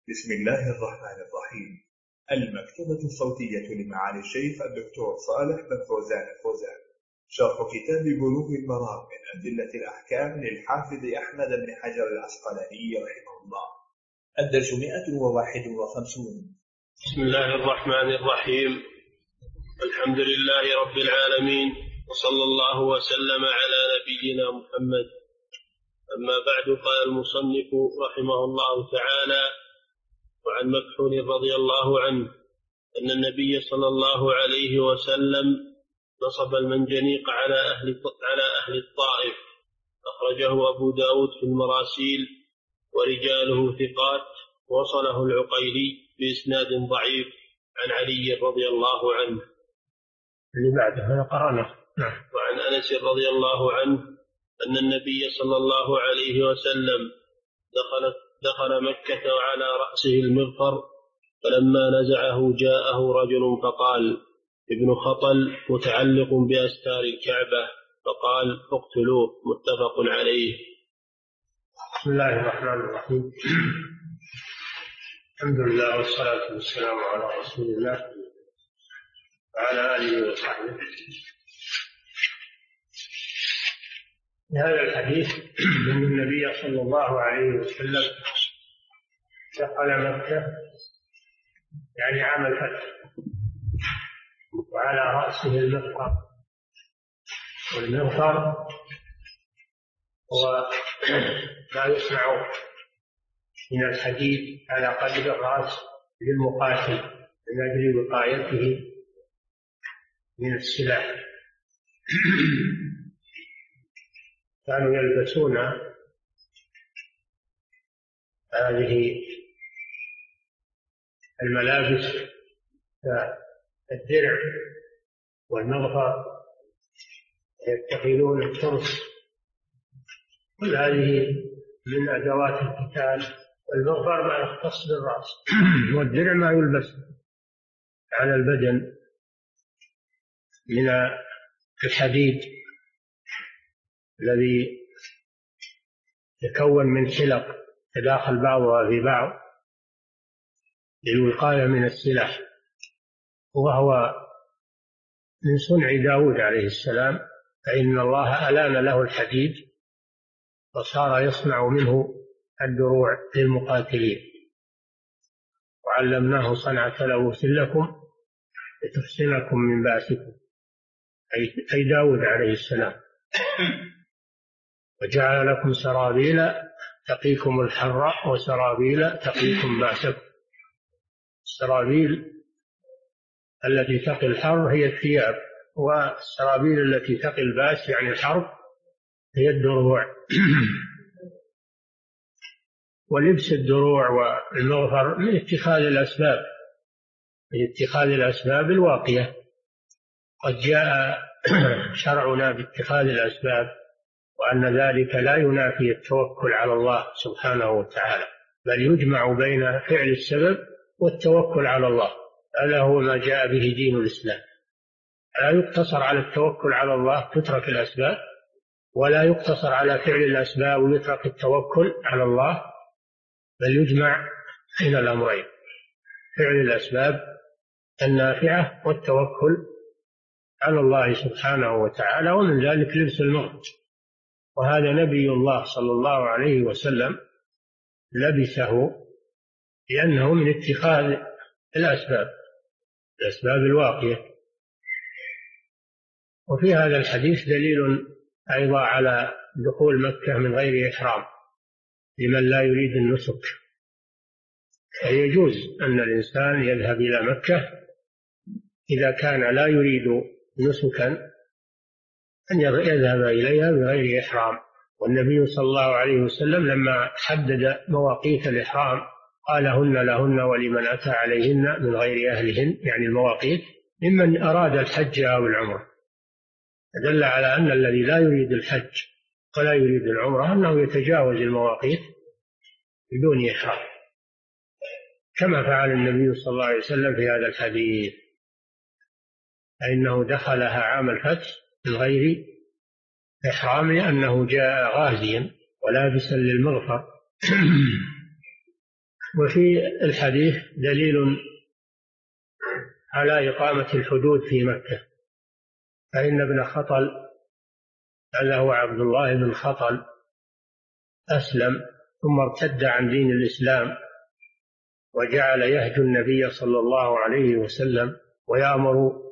بسم الله الرحمن الرحيم. المكتبة الصوتية لمعالي الشيخ الدكتور صالح بن فوزان الفوزان، شرح كتاب بلوغ المرام من أدلة الأحكام للحافظ أحمد بن حجر العسقلاني رحمه الله. الدرس 151. بسم الله الرحمن الرحيم. الحمد لله رب العالمين، وصلى الله وسلم على نبينا محمد. أما بعد، قال المصنف رحمه الله تعالى: وعن مكحول رضي الله عنه أن النبي صلى الله عليه وسلم نصب المنجنيق على أهل الطائف. أخرجه أبو داود في المراسيل ورجاله ثقات، وصله العقيلي بإسناد ضعيف عن علي رضي الله عنه. اللي بعده قرأنا. وعن أنس رضي الله عنه أن النبي صلى الله عليه وسلم دخل مكة وعلى رأسه المغفر، فلما نزعه جاءه رجل فقال: ابن خطل متعلق بأستار الكعبة، فقال: اقتلوه. متفق عليه. بسم الله الرحمن الرحيم. الحمد لله والصلاة والسلام على رسول الله وعلى آله وصحبه. هذا الحديث أن النبي صلى الله عليه وسلم دخل مكة يعني عام الفتح، وعلى رأسه المغفر، والمغفر هو ما يصنع من الحديد على قدر الرأس للمقاتل من أجل وقايته من السلاح. كانوا يلبسون هذه الملابس، الدرع والمغفر، يتخذون الترس، كل هذه من أدوات القتال. والمغفر ما يختص بالرأس، والدرع ما يلبس على البدن من الحديد الذي يتكون من حلق تداخل بعضها في بعض للوقاية من السلاح، وهو من صنع داود عليه السلام، فإن الله ألان له الحديد وصار يصنع منه الدروع للمقاتلين. وعلمناه صنعة لبوس لكم لتحصنكم من بأسكم، أي داود عليه السلام. وجعل لكم سرابيل تقيكم الحر وسرابيل تقيكم بأسكم. السرابيل التي تقي الحر هي الثياب، والسرابيل التي تقي الباس يعني الحرب هي الدروع. ولبس الدروع والمغفر من اتخاذ الأسباب الواقية. قد جاء شرعنا باتخاذ الأسباب، وأن ذلك لا ينافي التوكل على الله سبحانه وتعالى، بل يجمع بين فعل السبب والتوكل على الله. هذا هو ما جاء به دين الإسلام. لا يقتصر على التوكل على الله تترك الأسباب، ولا يقتصر على فعل الأسباب ويترك التوكل على الله، بل يجمع بين الأمرين، فعل الأسباب النافعة والتوكل على الله سبحانه وتعالى. ومن ذلك لبس المغفر، وهذا نبي الله صلى الله عليه وسلم لبسه لأنه من اتخاذ الأسباب الواقية. وفي هذا الحديث دليل أيضا على دخول مكة من غير إحرام لمن لا يريد النسك. فيجوز أن الإنسان يذهب إلى مكة إذا كان لا يريد نسكا، أن يذهب إليها بغير إحرام. والنبي صلى الله عليه وسلم لما حدد مواقيت الإحرام قال: هن لهن ولمن أتى عليهن من غير أهلهن، يعني المواقيت ممن أراد الحج أو العمرة. دل على أن الذي لا يريد الحج ولا يريد العمرة أنه يتجاوز المواقيت بدون إحرام، كما فعل النبي صلى الله عليه وسلم في هذا الحديث، فإنه دخلها عام الفتح من غير إحرام لأنه جاء غازيا ولابسا للمغفر. وفي الحديث دليل على إقامة الحدود في مكة، فإن ابن خطل هذا هو عبد الله بن خطل أسلم ثم ارتد عن دين الإسلام وجعل يهجو النبي صلى الله عليه وسلم ويأمر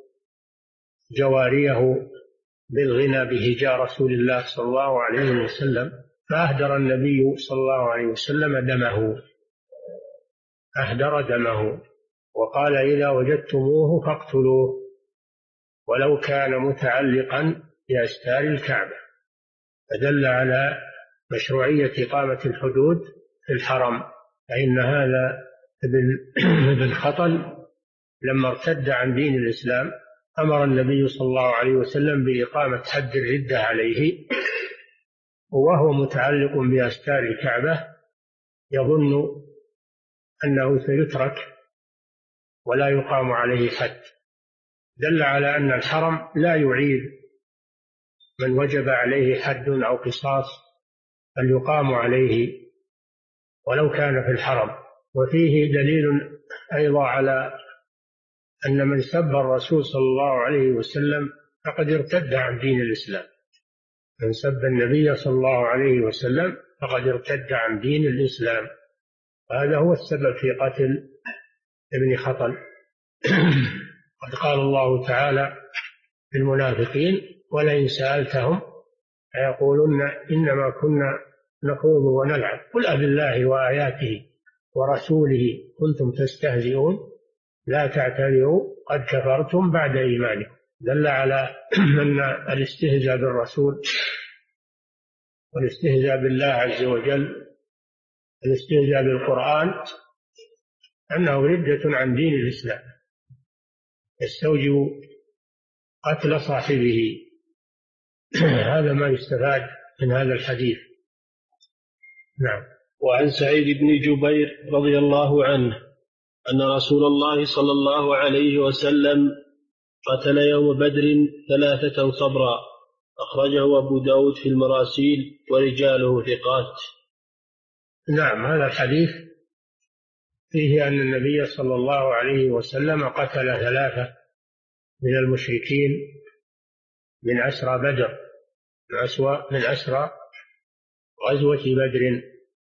جواريه بالغنى بهجاء رسول الله صلى الله عليه وسلم، فأهدر النبي صلى الله عليه وسلم دمه، أهدر دمه وقال إذا وجدتموه فاقتلوه ولو كان متعلقا بأستار الكعبة، فدل على مشروعية إقامة الحدود في الحرم. فإن هذا ابن خطل لما ارتد عن دين الإسلام أمر النبي صلى الله عليه وسلم بإقامة حد الردة عليه وهو متعلق بأستار الكعبة يظن أنه سيترك ولا يقام عليه حد، دل على أن الحرم لا يعيد من وجب عليه حد أو قصاص بل يقام عليه ولو كان في الحرم. وفيه دليل أيضا على أن من سب الرسول صلى الله عليه وسلم فقد ارتد عن دين الإسلام، من سب النبي صلى الله عليه وسلم فقد ارتد عن دين الإسلام، وهذا هو السبب في قتل ابن خطل. قد قال الله تعالى للمنافقين ولئن سألتهم فيقولون إنما كنا نخوض ونلعب قل أبالله وآياته ورسوله كنتم تستهزئون لا تعتذروا قد كفرتم بعد إيمانكم. دل على أن الاستهزاء بالرسول والاستهزاء بالله عز وجل، الاستهزاء بالقرآن، أنه ردة عن دين الإسلام يستوجب قتل صاحبه. هذا ما يستفاد من هذا الحديث. نعم. وعن سعيد بن جبير رضي الله عنه أن رسول الله صلى الله عليه وسلم قتل يوم بدر 3 صبرا، أخرجه أبو داود في المراسيل ورجاله ثقات. نعم. هذا الحديث فيه أن النبي صلى الله عليه وسلم قتل 3 من المشركين من أسرى بدر، من أسرى غزوة بدر،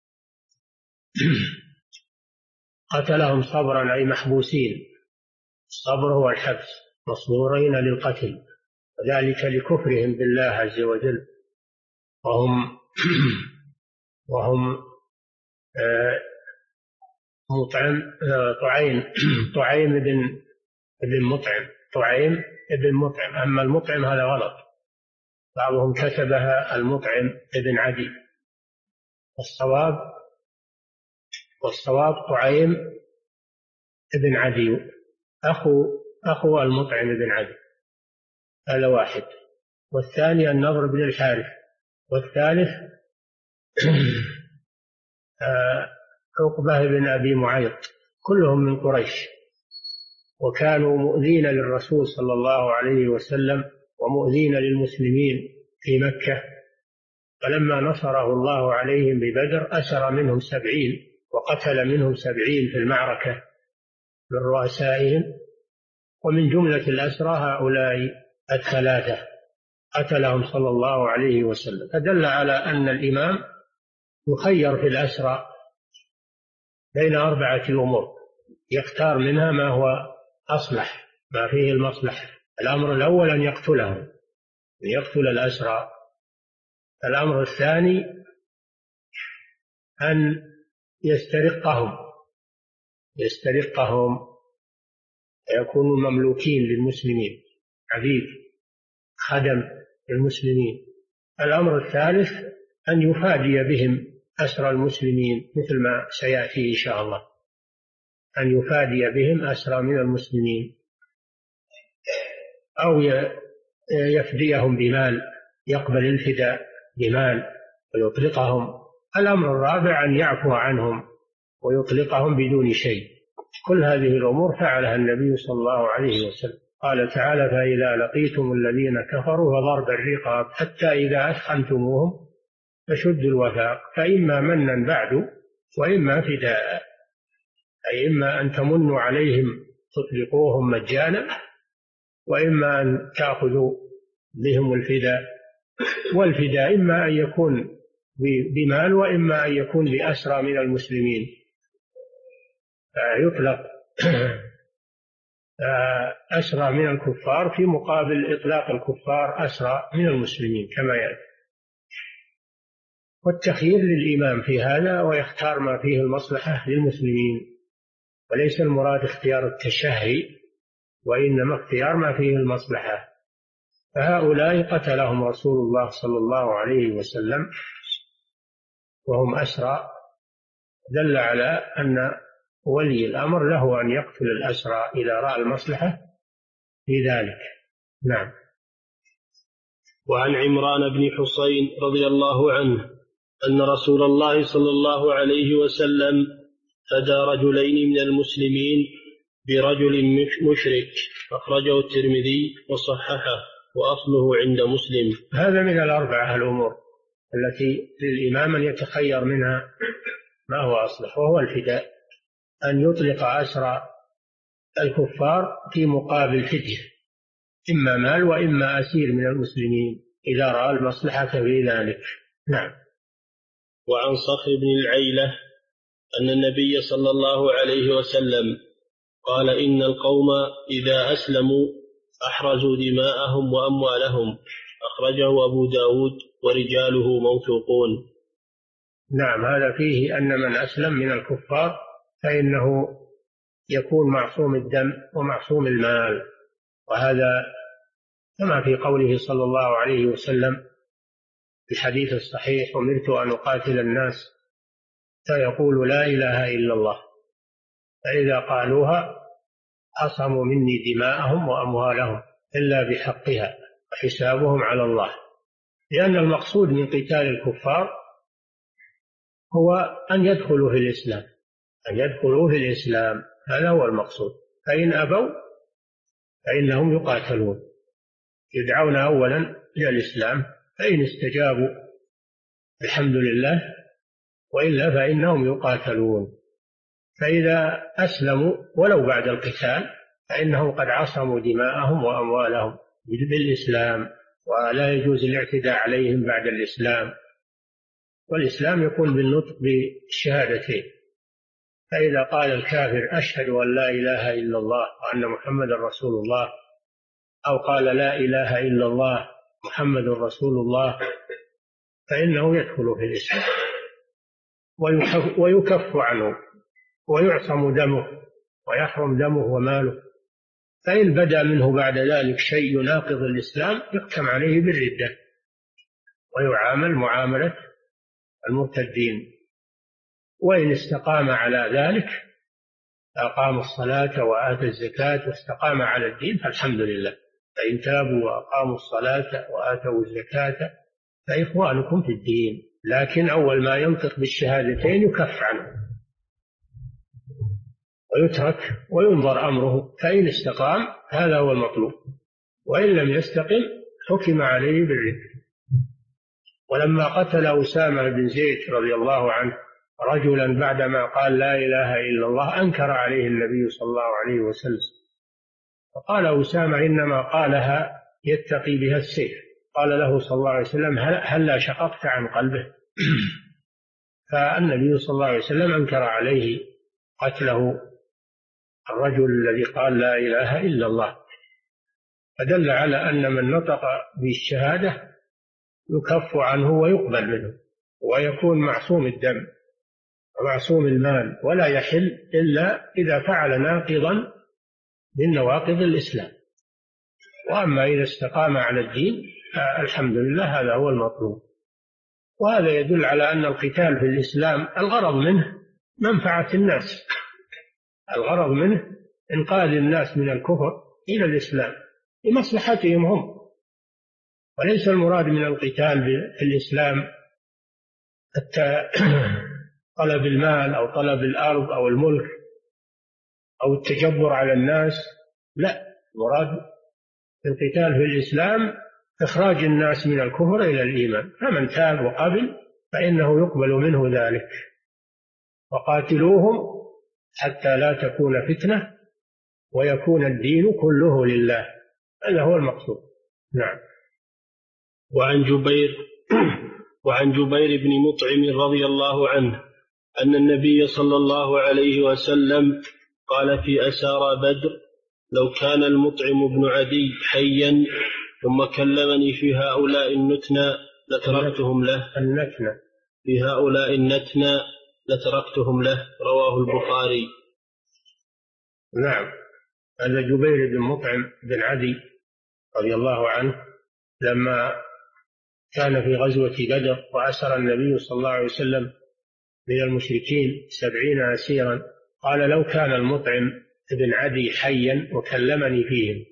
قتلهم صبرا أي محبوسين، الصبر هو الحبس، مصبورين للقتل، وذلك لكفرهم بالله عز وجل، وهم طعيم بن مطعم. أما المطعم هذا غلط، بعضهم كتبها المطعم ابن عدي، والصواب طعيم ابن عدي أخو المطعم ابن عدي، هذا واحد. والثاني النضر بن الحارث، والثالث عقبة بن أبي معيط، كلهم من قريش، وكانوا مؤذين للرسول صلى الله عليه وسلم ومؤذين للمسلمين في مكة، فلما نصره الله عليهم ببدر أسر منهم 70 وقتل منهم 70 في المعركة من رؤسائهم، ومن جملة الأسرى هؤلاء 3 قتلهم صلى الله عليه وسلم. فدل على أن الإمام يخير في الأسرى بين 4 أمور، يختار منها ما هو أصلح، ما فيه المصلحة. الأمر الأول أن يقتلهم، أن يقتل الأسرى. الأمر الثاني أن يسترقهم يكونوا مملوكين للمسلمين، عبيد خدم للمسلمين. الأمر الثالث أن يفادي بهم أسرى المسلمين، مثل ما سيأتي إن شاء الله، أن يفادي بهم أسرى من المسلمين، أو يفديهم بمال، يقبل الفداء بمال ويطلقهم. الأمر الرابع أن يعفو عنهم ويطلقهم بدون شيء. كل هذه الأمور فعلها النبي صلى الله عليه وسلم. قال تعالى فإذا لقيتم الذين كفروا فضرب الرقاب حتى إذا أثخنتموهم فشدوا الوثاق فإما منا بعد وإما فداء. أي إما أن تمنوا عليهم تطلقوهم مجانا، وإما أن تأخذوا بهم الفداء، والفداء إما أن يكون بمال وإما أن يكون بأسرى من المسلمين، يطلق أسرى من الكفار في مقابل إطلاق الكفار أسرى من المسلمين كما يأتي. والتخيير للإمام في هذا، ويختار ما فيه المصلحة للمسلمين، وليس المراد اختيار التشهي، وإنما اختيار ما فيه المصلحة. فهؤلاء قتلهم رسول الله صلى الله عليه وسلم وهم أسرى، دل على أن ولي الأمر له أن يقتل الأسرى إذا رأى المصلحة في ذلك. نعم. وعن عمران بن حسين رضي الله عنه أن رسول الله صلى الله عليه وسلم فدى رجلين من المسلمين برجل مشرك، أخرجه الترمذي وصححه وأصله عند مسلم. هذا من الأربعة الأمور التي للإمام أن يتخير منها ما هو أصلح، وهو الفداء، أن يطلق أسرى الكفار في مقابل فدية، إما مال وإما أسير من المسلمين إذا رأى المصلحة في ذلك. نعم. وعن صخر بن العيلة أن النبي صلى الله عليه وسلم قال إن القوم إذا أسلموا أحرزوا دماءهم وأموالهم، أخرجه أبو داود ورجاله موثوقون. نعم، هذا فيه أن من أسلم من الكفار فإنه يكون معصوم الدم ومعصوم المال، وهذا كما في قوله صلى الله عليه وسلم في الحديث الصحيح: أمرت أن أقاتل الناس فيقول لا إله إلا الله، فإذا قالوها عصموا مني دماءهم وأموالهم إلا بحقها وحسابهم على الله. لأن المقصود من قتال الكفار هو أن يدخلوا في الإسلام، أن يدخلوا في الإسلام، هذا هو المقصود. فإن أبوا فإنهم يقاتلون، يدعون أولا إلى الإسلام، فإن استجابوا الحمد لله، وإلا فإنهم يقاتلون. فإذا أسلموا ولو بعد القتال فإنهم قد عصموا دماءهم وأموالهم بالإسلام، ولا يجوز الاعتداء عليهم بعد الإسلام، والإسلام يكون بالنطق بالشهادتين. فإذا قال الكافر أشهد أن لا إله إلا الله وأن محمد رسول الله، أو قال لا إله إلا الله محمد رسول الله، فإنه يدخل في الإسلام ويكف عنه ويعصم دمه ويحرم دمه وماله. فإن بدا منه بعد ذلك شيء يناقض الإسلام يحكم عليه بالردة ويعامل معاملة المرتدين. وإن استقام على ذلك، أقام الصلاة وآتى الزكاة واستقام على الدين، فالحمد لله. فإن تابوا وأقاموا الصلاة وآتوا الزكاة فإخوانكم في الدين. لكن أول ما ينطق بالشهادتين يكف عنه ويترك وينظر أمره، فإن استقام هذا هو المطلوب، وإن لم يستقم حكم عليه بالردة. ولما قتل أسامة بن زيد رضي الله عنه رجلا بعدما قال لا إله إلا الله، أنكر عليه النبي صلى الله عليه وسلم، فقال أسامة إنما قالها يتقي بها السيف. قال له صلى الله عليه وسلم هلا شققت عن قلبه؟ فالنبي صلى الله عليه وسلم أنكر عليه قتله الرجل الذي قال لا إله إلا الله. فدل على أن من نطق بالشهادة يكف عنه ويقبل منه، ويكون معصوم الدم ومعصوم المال، ولا يحل إلا إذا فعل ناقضا من نواقض الإسلام. وأما إذا استقام على الدين فالحمد لله، هذا هو المطلوب. وهذا يدل على أن القتال في الإسلام الغرض منه منفعة الناس، الغرض منه إنقاذ الناس من الكفر إلى الإسلام لمصلحتهم هم، وليس المراد من القتال في الإسلام طلب المال أو طلب الأرض أو الملك أو التجبر على الناس. لا، المراد القتال في الإسلام إخراج الناس من الكفر إلى الإيمان، فمن تاب وقبل فإنه يقبل منه ذلك. وقاتلوهم حتى لا تكون فتنة ويكون الدين كله لله. هذا هو المقصود. نعم. وعن جبير بن مطعم رضي الله عنه أن النبي صلى الله عليه وسلم قال في أسارى بدر: لو كان المطعم بن عدي حيا ثم كلمني في هؤلاء النتنى لتركتهم له. رواه البخاري. نعم. هذا جبير بن مطعم بن عدي رضي الله عنه لما كان في غزوة بدر وأسر النبي صلى الله عليه وسلم من المشركين 70 أسيرا، قال: لو كان المطعم بن عدي حيا وكلمني فيهم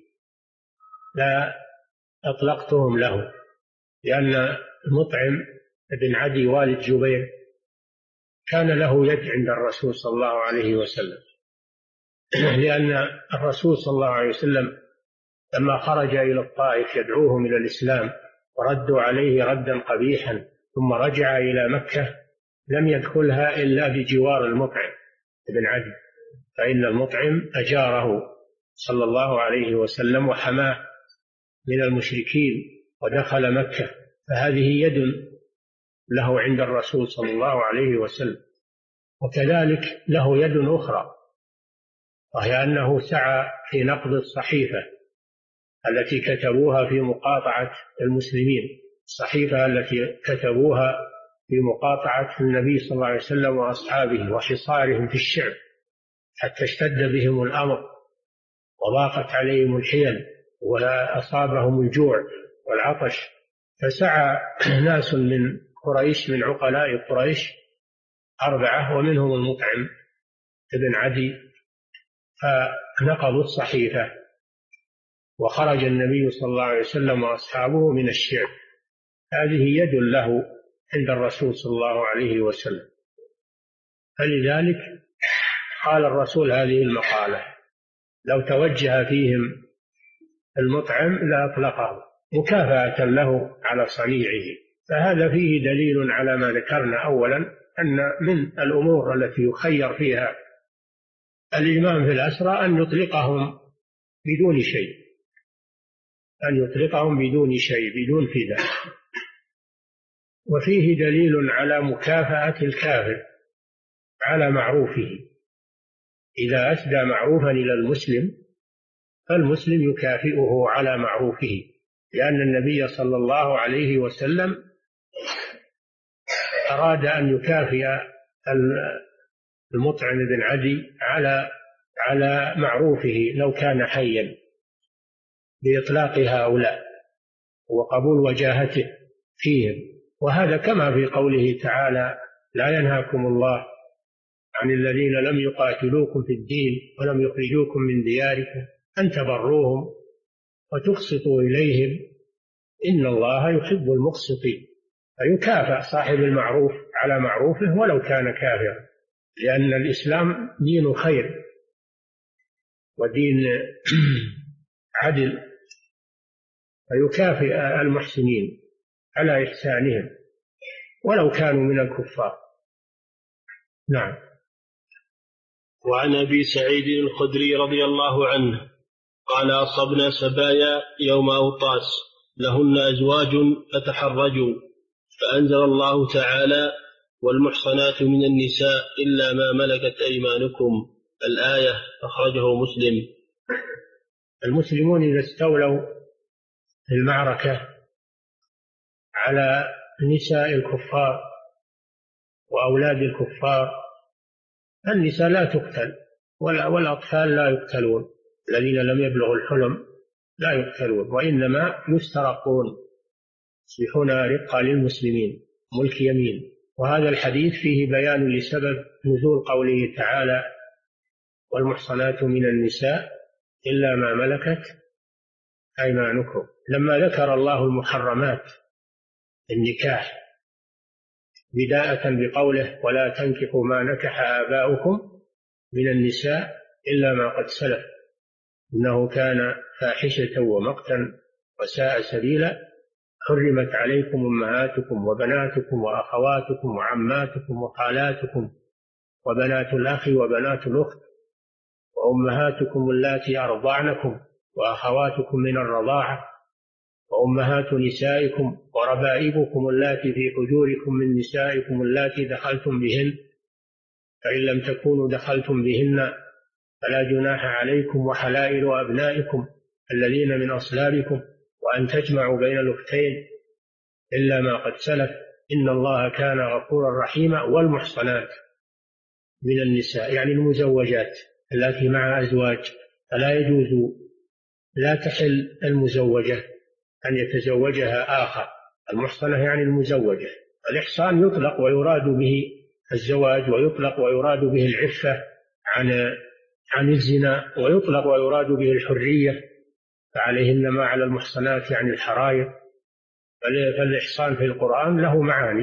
لا أطلقتهم له، لأن المطعم بن عدي والد جبير كان له يد عند الرسول صلى الله عليه وسلم، لأن الرسول صلى الله عليه وسلم لما خرج إلى الطائف يدعوهم إلى الإسلام وردوا عليه ردا قبيحا ثم رجع إلى مكة لم يدخلها إلا بجوار المطعم بن عدي، فإن المطعم أجاره صلى الله عليه وسلم وحماه من المشركين ودخل مكة، فهذه يد له عند الرسول صلى الله عليه وسلم. وكذلك له يد أخرى، وهي أنه سعى في نقض الصحيفة التي كتبوها في مقاطعة المسلمين، الصحيفة التي كتبوها في مقاطعة النبي صلى الله عليه وسلم وأصحابه وحصارهم في الشعب حتى اشتد بهم الأمر وضاقت عليهم الحيل وأصابهم الجوع والعطش، فسعى ناس من قريش من عقلاء قريش 4 ومنهم المطعم بن عدي فنقضوا الصحيفة، وخرج النبي صلى الله عليه وسلم وأصحابه من الشعب. هذه يد له عند الرسول صلى الله عليه وسلم، فلذلك قال الرسول هذه المقالة: لو توجه فيهم المطعم لأطلقه مكافأة له على صنيعه. فهذا فيه دليل على ما ذكرنا أولا، أن من الأمور التي يخير فيها الإمام في الأسرى أن يطلقهم بدون شيء، بدون فداء. وفيه دليل على مكافأة الكافر على معروفه، إذا أسدى معروفا إلى المسلم فالمسلم يكافئه على معروفه، لأن النبي صلى الله عليه وسلم أراد أن يكافئ المطعم بن عدي على معروفه لو كان حيا بإطلاق هؤلاء وقبول وجاهته فيهم. وهذا كما في قوله تعالى: لا ينهاكم الله عن الذين لم يقاتلوكم في الدين ولم يخرجوكم من دياركم أن تبروهم وتقسطوا إليهم إن الله يحب المقسطين. فيكافأ صاحب المعروف على معروفه ولو كان كافرا، لأن الإسلام دين خير ودين عدل، فيكافئ المحسنين على إحسانهم ولو كانوا من الكفار. نعم. وعن أبي سعيد الخدري رضي الله عنه قال: أصبنا سبايا يوم أوطاس لهن أزواج فتحرجوا، فأنزل الله تعالى: والمحصنات من النساء إلا ما ملكت أيمانكم، الآية. أخرجه مسلم. المسلمون إذا استولوا في المعركة على نساء الكفار وأولاد الكفار، النساء لا تقتل والأطفال لا يقتلون، الذين لم يبلغوا الحلم لا يقتلون، وإنما يسترقون يصبحون رقة للمسلمين ملك يمين. وهذا الحديث فيه بيان لسبب نزول قوله تعالى: والمحصنات من النساء إلا ما ملكت أيمانكم، لما ذكر الله المحرمات النكاح بداءة بقوله: ولا تنكحوا ما نكح آباؤكم من النساء إلا ما قد سلف إنه كان فاحشة ومقتا وساء سبيلا، حرمت عليكم أمهاتكم وبناتكم وأخواتكم وعماتكم وخالاتكم وبنات الأخ وبنات الأخت وأمهاتكم اللاتي أرضعنكم وأخواتكم من الرضاعة وأمهات نسائكم وربائبكم اللاتي في حجوركم من نسائكم اللاتي دخلتم بهن، فإن لم تكونوا دخلتم بهن فلا جناح عليكم، وحلائل أبنائكم الذين من أصلابكم، وأن تجمعوا بين الأختين إلا ما قد سلف إن الله كان غفورا رحيما. والمحصنات من النساء يعني المزوجات التي مع أزواج، فلا يجوز، لا تحل المزوجة أن يتزوجها آخر. المحصنة يعني المزوجة. الإحصان يطلق ويراد به الزواج، ويطلق ويراد به العفة عن الزنا، ويطلق ويراد به الحرية، فعليهن ما على المحصنات يعني الحرائر. فالإحصان في القرآن له معاني،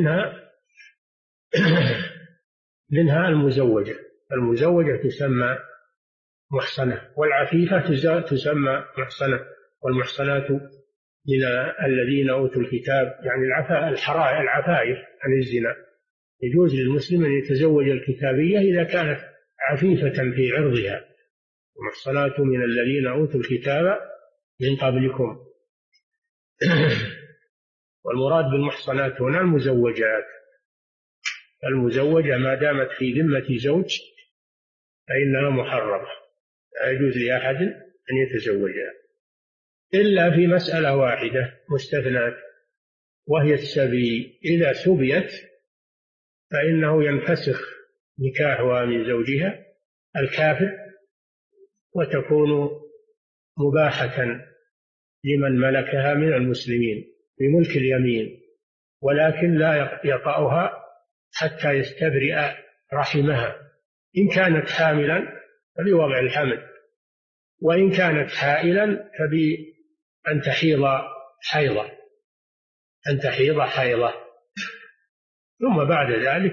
منها المزوجة تسمى محصنة، والعفيفة تسمى محصنة. والمحصنات من الذين أوتوا الكتاب يعني العفائف عن الزنا. يجوز للمسلم أن يتزوج الكتابية إذا كانت عفيفة في عرضها. المحصنات من الذين أوتوا الكتاب من قبلكم. والمراد بالمحصنات هنا المزوجات. المزوجة ما دامت في ذمة زوج فإنها محرمة، لا يجوز لأحد أن يتزوجها إلا في مسألة واحدة مستثناة، وهي السبي. إذا سبيت فإنه ينفسخ نكاحها من زوجها الكافر، وتكون مباحة لمن ملكها من المسلمين بملك اليمين، ولكن لا يطأها حتى يستبرئ رحمها. إن كانت حاملا فبوضع الحمل، وإن كانت حائلا فبأن تحيض حيضة، ثم بعد ذلك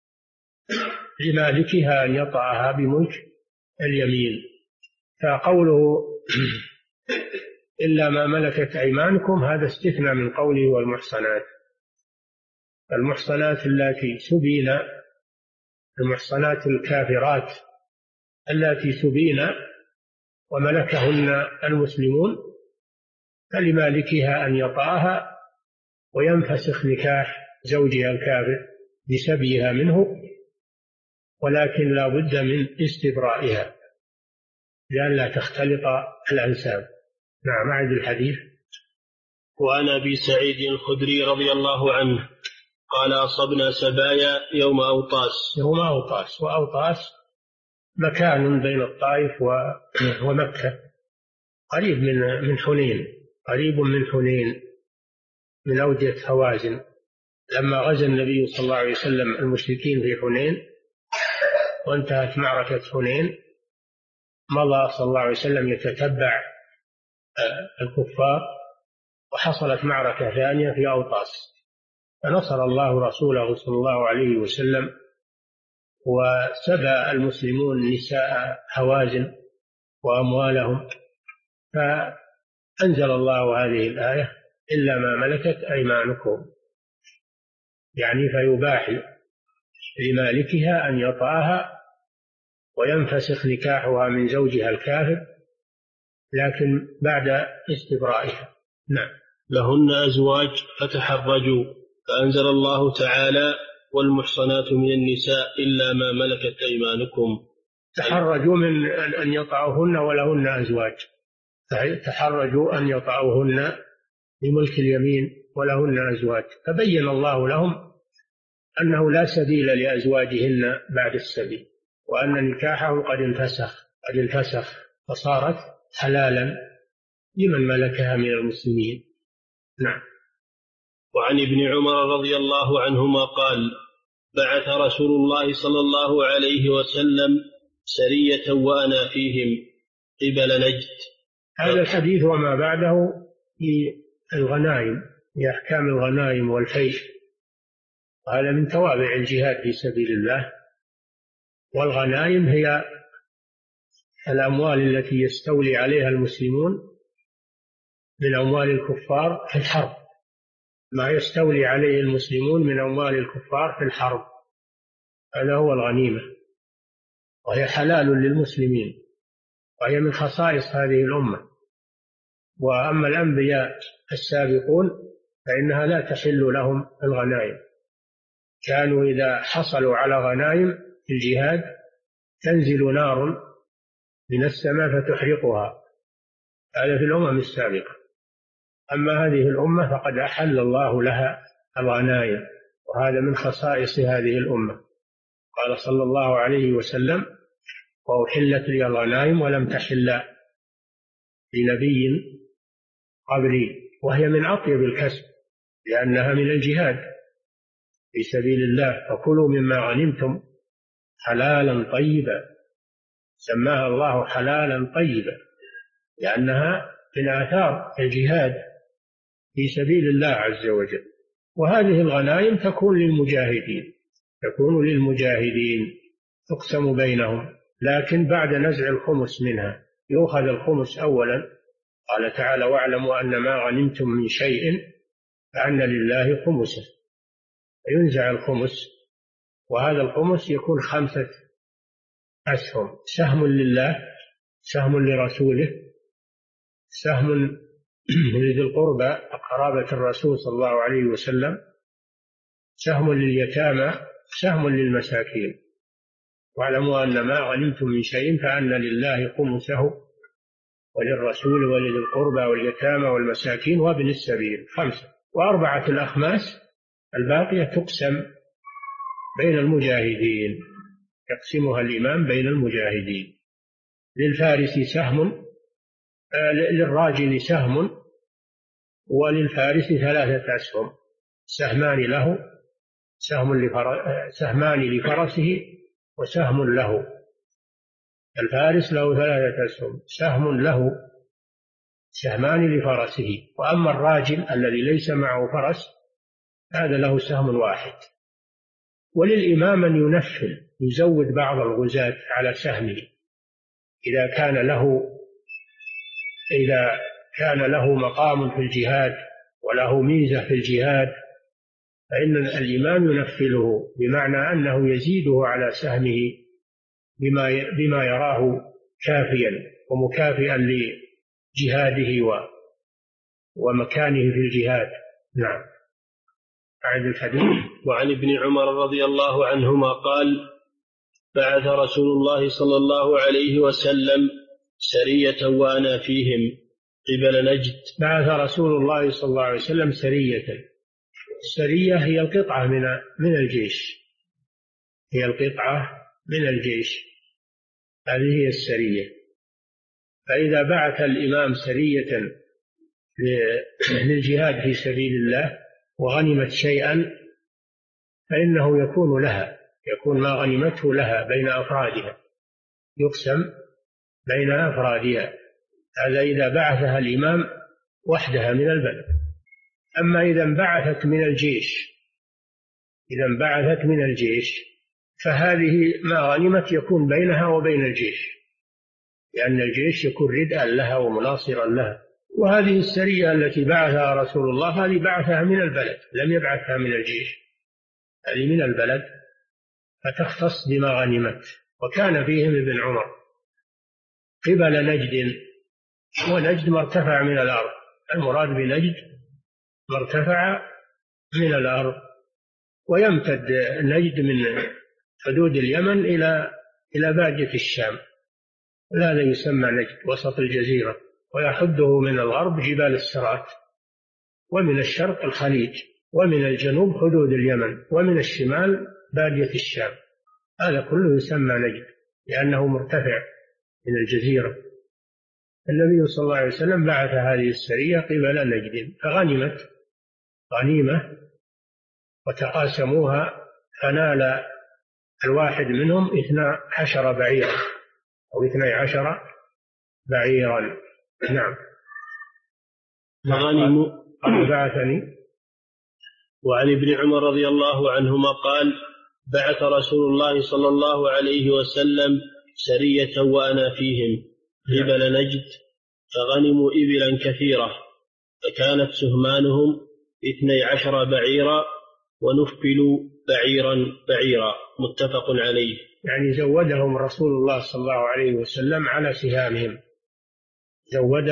لمالكها أن يطأها بملك اليمين. فقوله إلا ما ملكت أيمانكم هذا استثناء من قوله والمحصنات. المحصنات التي سبين، المحصنات الكافرات التي سبين وملكهن المسلمون فلمالكها أن يطأها وينفسخ نكاح زوجها الكافر بسبيها منه، ولكن لا بد من استبرائها لئلا تختلط الأنساب. نعم. أعد الحديث. وعن أبي سعيد الخدري رضي الله عنه قال أصبنا سبايا يوم أوطاس. وأوطاس مكان بين الطائف ومكة، قريب من حنين، من أودية هوازن. لما غزا النبي صلى الله عليه وسلم المشركين في حنين وانتهت معركة حنين، مضى صلى الله عليه وسلم يتتبع الكفار، وحصلت معركة ثانية في أوطاس، فنصر الله رسوله صلى الله عليه وسلم، وسبى المسلمون نساء هوازن وأموالهم، فأنزل الله هذه الآية إلا ما ملكت أيمانكم، يعني فيباح لمالكها أن يطأها وينفسخ نكاحها من زوجها الكافر، لكن بعد استبرائها. نعم. لهن أزواج فتحرجوا، فأنزل الله تعالى والمحصنات من النساء إلا ما ملكت أيمانكم. تحرجوا من أن يطعوهن ولهن أزواج، تحرجوا أن يطعوهن بملك اليمين ولهن أزواج، فبين الله لهم أنه لا سبيل لأزواجهن بعد السبيل، وأن نكاحه قد انفسخ فصارت حلالا لمن ملكها من المسلمين. نعم. وعن ابن عمر رضي الله عنهما قال بعث رسول الله صلى الله عليه وسلم سرية وأنا فيهم قبل نجد. هذا الحديث وما بعده في الغنائم، في أحكام الغنائم والفيء، هذا من توابع الجهاد في سبيل الله. والغنائم هي الأموال التي يستولي عليها المسلمون من أموال الكفار في الحرب، ما يستولي عليه المسلمون من أموال الكفار في الحرب، هذا هو الغنيمة، وهي حلال للمسلمين، وهي من خصائص هذه الأمة. وأما الأنبياء السابقون فإنها لا تحل لهم الغنائم، كانوا إذا حصلوا على غنائم في الجهاد تنزل نار من السماء فتحرقها، هذا في الأمم السابقة. أما هذه الأمة فقد أحل الله لها الغنائم، وهذا من خصائص هذه الأمة. قال صلى الله عليه وسلم: وأحلت لي الغنائم ولم تحل لنبي قبلي، وهي من أطيب الكسب لأنها من الجهاد في سبيل الله. فكلوا مما غنمتم حلالا طيبا، سماها الله حلالا طيبا لأنها من آثار الجهاد في سبيل الله عز وجل. وهذه الغنائم تكون للمجاهدين تقسم بينهم، لكن بعد نزع الخمس منها، يؤخذ الخمس أولا. قال تعالى: واعلموا أن ما غنمتم من شيء فأن لله خمسه، فينزع الخمس، وهذا الخمس يكون 5 أسهم: سهم لله، سهم لرسوله، سهم لذي القربى قرابة الرسول صلى الله عليه وسلم، سهم لليتامى، سهم للمساكين. واعلموا أن ما غنمتم من شيء فأن لله خمسه وللرسول ولذي القربى واليتامى والمساكين وابن السبيل، 5. و4 الأخماس الباقية تقسم بين المجاهدين، يقسمها الإمام بين المجاهدين. للفارس سهم، للراجل سهم، وللفارس 3 أسهم: سهمان له، سهمان لفرسه وسهم له. الفارس له 3 أسهم، سهم له، سهمان لفرسه. وأما الراجل الذي ليس معه فرس هذا له سهم واحد. وللإمام أن ينفل، يزود بعض الغزاة على سهمه إذا كان له مقام في الجهاد وله ميزة في الجهاد، فإن الإمام ينفله، بمعنى أنه يزيده على سهمه بما يراه كافيا ومكافئا لجهاده ومكانه في الجهاد. نعم. أعد الحديث. وعن ابن عمر رضي الله عنهما قال: بعث رسول الله صلى الله عليه وسلم سرية وأنا فيهم قبل نجد. بعث رسول الله صلى الله عليه وسلم سرية. السرية هي القطعة من الجيش، هي القطعة من الجيش، هذه هي السرية. فإذا بعث الإمام سرية للجهاد في سبيل الله وغنمت شيئا فإنه يكون ما غنمته لها بين أفرادها، يقسم بين أفرادها. هذا إذا بعثها الإمام وحدها من البلد. أما إذا انبعثت من الجيش فهذه ما غنمت يكون بينها وبين الجيش، لأن الجيش يكون ردءا لها ومناصرا لها. وهذه السرية التي بعثها رسول الله هذه بعثها من البلد، لم يبعثها من الجيش، هذه من البلد فتختص بما غنمت. وكان فيهم ابن عمر قبل نجد، ونجد مرتفع من الأرض، المراد بنجد مرتفع من الأرض. ويمتد نجد من حدود اليمن إلى بادية الشام، هذا يسمى نجد وسط الجزيرة. ويحده من الغرب جبال السرات، ومن الشرق الخليج، ومن الجنوب حدود اليمن، ومن الشمال بادية الشام. هذا كله يسمى نجد لأنه مرتفع من الجزيرة. النبي صلى الله عليه وسلم بعث هذه السرية قبل نجد، فغنمت غنيمة وتقاسموها، فنال الواحد منهم 12 بعيرا أو 12 بعيرا. نعم. بعثني. وعن ابن عمر رضي الله عنهما قال: بعث رسول الله صلى الله عليه وسلم سرية وأنا فيهم قبل نجد، فغنموا إبلا كثيرة، فكانت سهمانهم 12 بعيرا، ونفلوا بعيرا متفق عليه. يعني زودهم رسول الله صلى الله عليه وسلم على سهامهم، زود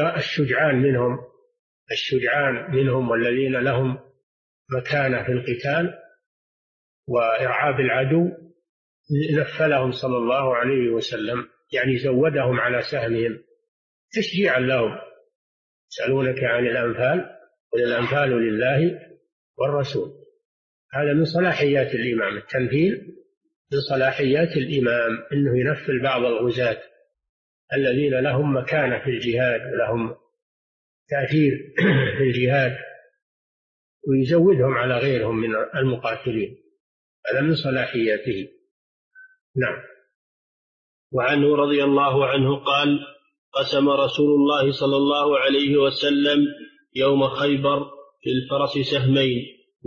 الشجعان منهم والذين لهم مكانة في القتال وإرعاب العدو، نفلهم صلى الله عليه وسلم، يعني زودهم على سهمهم تشجيعا لهم. يسألونك عن الأنفال قل الأنفال لله والرسول. هذا من صلاحيات الإمام، التنفيل من صلاحيات الإمام أنه ينفل بعض الغزاة الذين لهم مكانة في الجهاد ولهم تأثير في الجهاد ويزودهم على غيرهم من المقاتلين، هذا من صلاحياته. نعم. وعنه رضي الله عنه قال: قسم رسول الله صلى الله عليه وسلم يوم خيبر في الفرس سهمين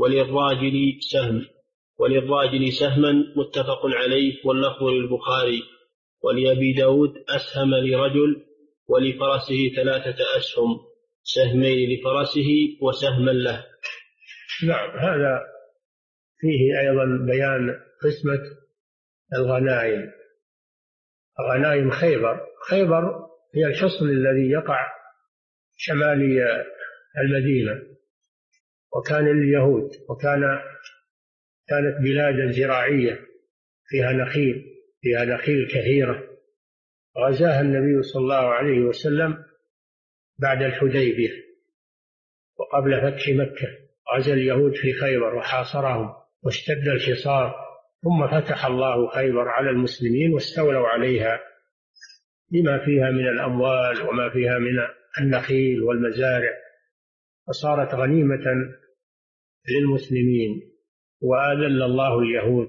وللراجل سهما متفق عليه، واللفظ للبخاري. ولأبي داود أسهم لرجل ولفرسه 3 أسهم، سهمين لفرسه وسهما له. نعم. هذا فيه أيضا بيان قسمة الغنائم. غنائم خيبر هي الحصن الذي يقع شمال المدينة، وكان لليهود، كانت بلادا زراعية فيها نخيل كثيرة، غزاها النبي صلى الله عليه وسلم بعد الحديبية وقبل فتح مكة. غزا اليهود في خيبر وحاصرهم واشتد الحصار، ثم فتح الله خيبر على المسلمين واستولوا عليها بما فيها من الأموال وما فيها من النخيل والمزارع، فصارت غنيمة للمسلمين وأذل الله اليهود.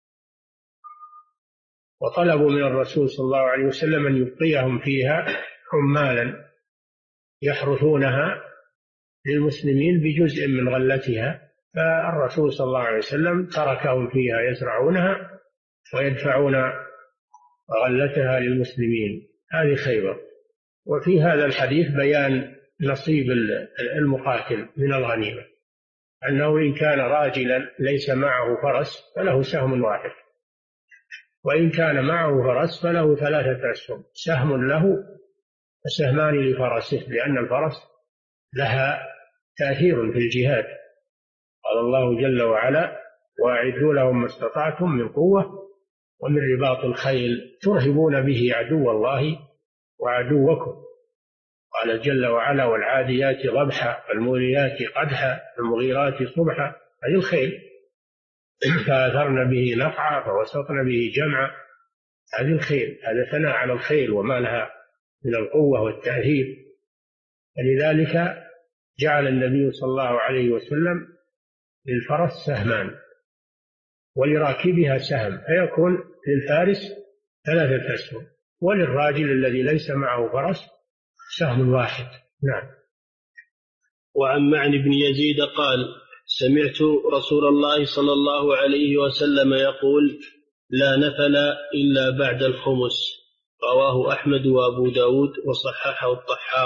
وطلبوا من الرسول صلى الله عليه وسلم أن يبقيهم فيها عمالا يحرثونها للمسلمين بجزء من غلتها، فالرسول صلى الله عليه وسلم تركهم فيها يزرعونها ويدفعون غلتها للمسلمين. هذه خيبر. وفي هذا الحديث بيان نصيب المقاتل من الغنيمة، أنه إن كان راجلا ليس معه فرس فله سهم واحد، وإن كان معه فرس فله 3 أسهم، سهم له وسهمان لفرسه، لأن الفرس لها تأثير في الجهاد. قال الله جل وعلا: وأعدوا لهم ما استطعتم من قوة ومن رباط الخيل ترهبون به عدو الله وعدوكم. قال جل وعلا: والعاديات ضبحا فالموريات قدحا فالمغيرات صبحا. هذه الخيل، فأثرن به نقعا فوسطن به جمعا. هذه الخيل، هذا ثناء على الخيل وما لها من القوة والتأثير. فلذلك جعل النبي صلى الله عليه وسلم للفرس سهمان ولراكبها سهم، فيكون للفارس 3 أسهم، وللراجل الذي ليس معه فرس سهم واحد. نعم. وعن معن بن يزيد قال: سمعت رسول الله صلى الله عليه وسلم يقول: لا نفل إلا بعد الخمس. رواه أحمد وأبو داود وصححه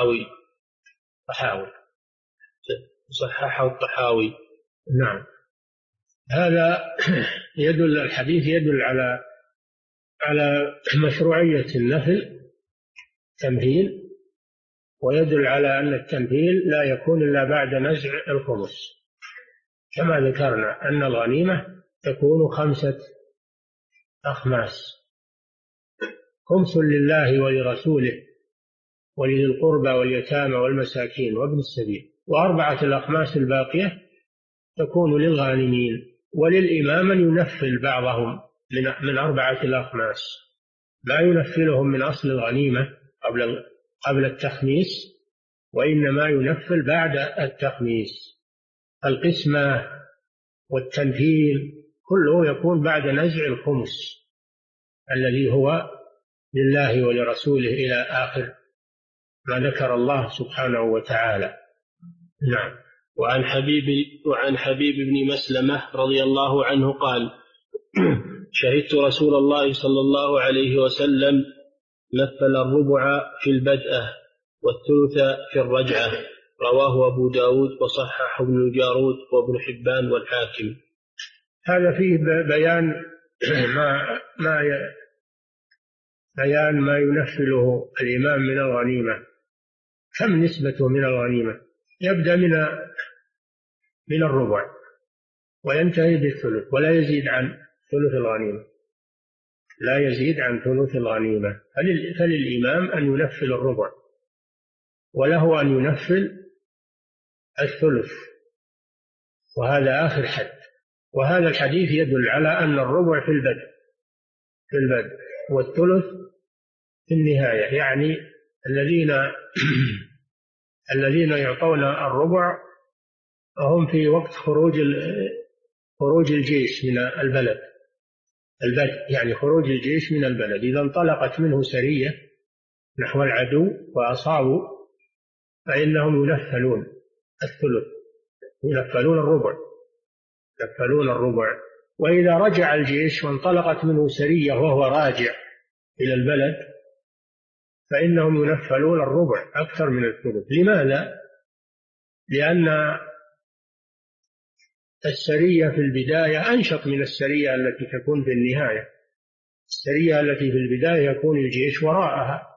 الطحاوي. نعم. هذا الحديث يدل على مشروعية النفل تمثيل، ويدل على أن التمثيل لا يكون إلا بعد نزع الخمس، كما ذكرنا أن الغنيمة تكون 5 أخماس: خمس لله ولرسوله ولذي القربى واليتامى والمساكين وابن السبيل، و4 الأخماس الباقية تكون للغانمين. وللإمام أن ينفل بعضهم من 4 الأخماس، لا ينفلهم من أصل الغنيمة قبل التخميس، وإنما ينفل بعد التخميس. القسمة والتنفيل كله يكون بعد نزع الخمس الذي هو لله ولرسوله إلى آخر ما ذكر الله سبحانه وتعالى. نعم. وعن حبيب بن مسلمة رضي الله عنه قال: شهدت رسول الله صلى الله عليه وسلم نفل الربع في البدءة والثلث في الرجعة. رواه أبو داود وصححه ابن الجارود وابن حبان والحاكم. هذا فيه بيان ما ينفله الإمام من الغنيمة. كم نسبته من الغنيمة؟ يبدأ من الربع وينتهي بالثلث، ولا يزيد عن ثلث الغنيمة، لا يزيد عن ثلث الغنيمة. فللإمام أن ينفل الربع، وله أن ينفل الثلث، وهذا آخر حد. وهذا الحديث يدل على أن الربع في البدء والثلث في النهاية. يعني الذين يعطون الربع هم في وقت خروج الجيش من البلد، يعني خروج الجيش من البلد. إذا انطلقت منه سرية نحو العدو وأصابوا فإنهم ينفلون الثلث، ينفلون الربع. وإذا رجع الجيش وانطلقت منه سرية وهو راجع إلى البلد فإنهم ينفلون الربع أكثر من الثلث. لماذا؟ لأن السرية في البداية أنشط من السرية التي تكون في النهاية. السرية التي في البداية يكون الجيش وراءها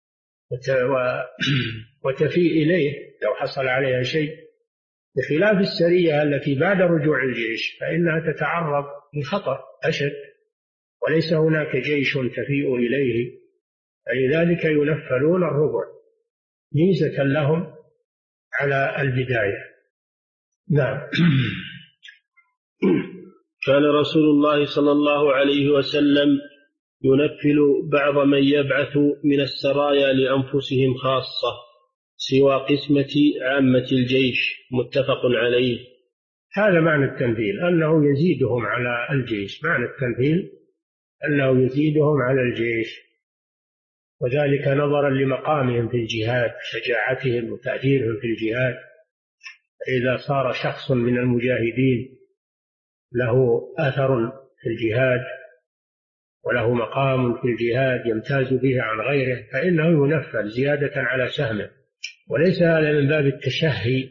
وتفيء إليه لو حصل عليها شيء، بخلاف السرية التي بعد رجوع الجيش فإنها تتعرض لخطر أشد، وليس هناك جيش تفيء إليه، فلذلك ينفلون الربع ميزة لهم على البداية. نعم. كان رسول الله صلى الله عليه وسلم ينفل بعض من يبعث من السرايا لأنفسهم خاصة سوى قسمة عامة الجيش، متفق عليه. هذا معنى التنفيل، أنه يزيدهم على الجيش. معنى التنفيل أنه يزيدهم على الجيش، وذلك نظرا لمقامهم في الجهاد، شجاعتهم وتأثيرهم في الجهاد. إذا صار شخص من المجاهدين له أثر في الجهاد وله مقام في الجهاد يمتاز به عن غيره فإنه ينفل زيادة على سهمه، وليس هذا من باب التشهي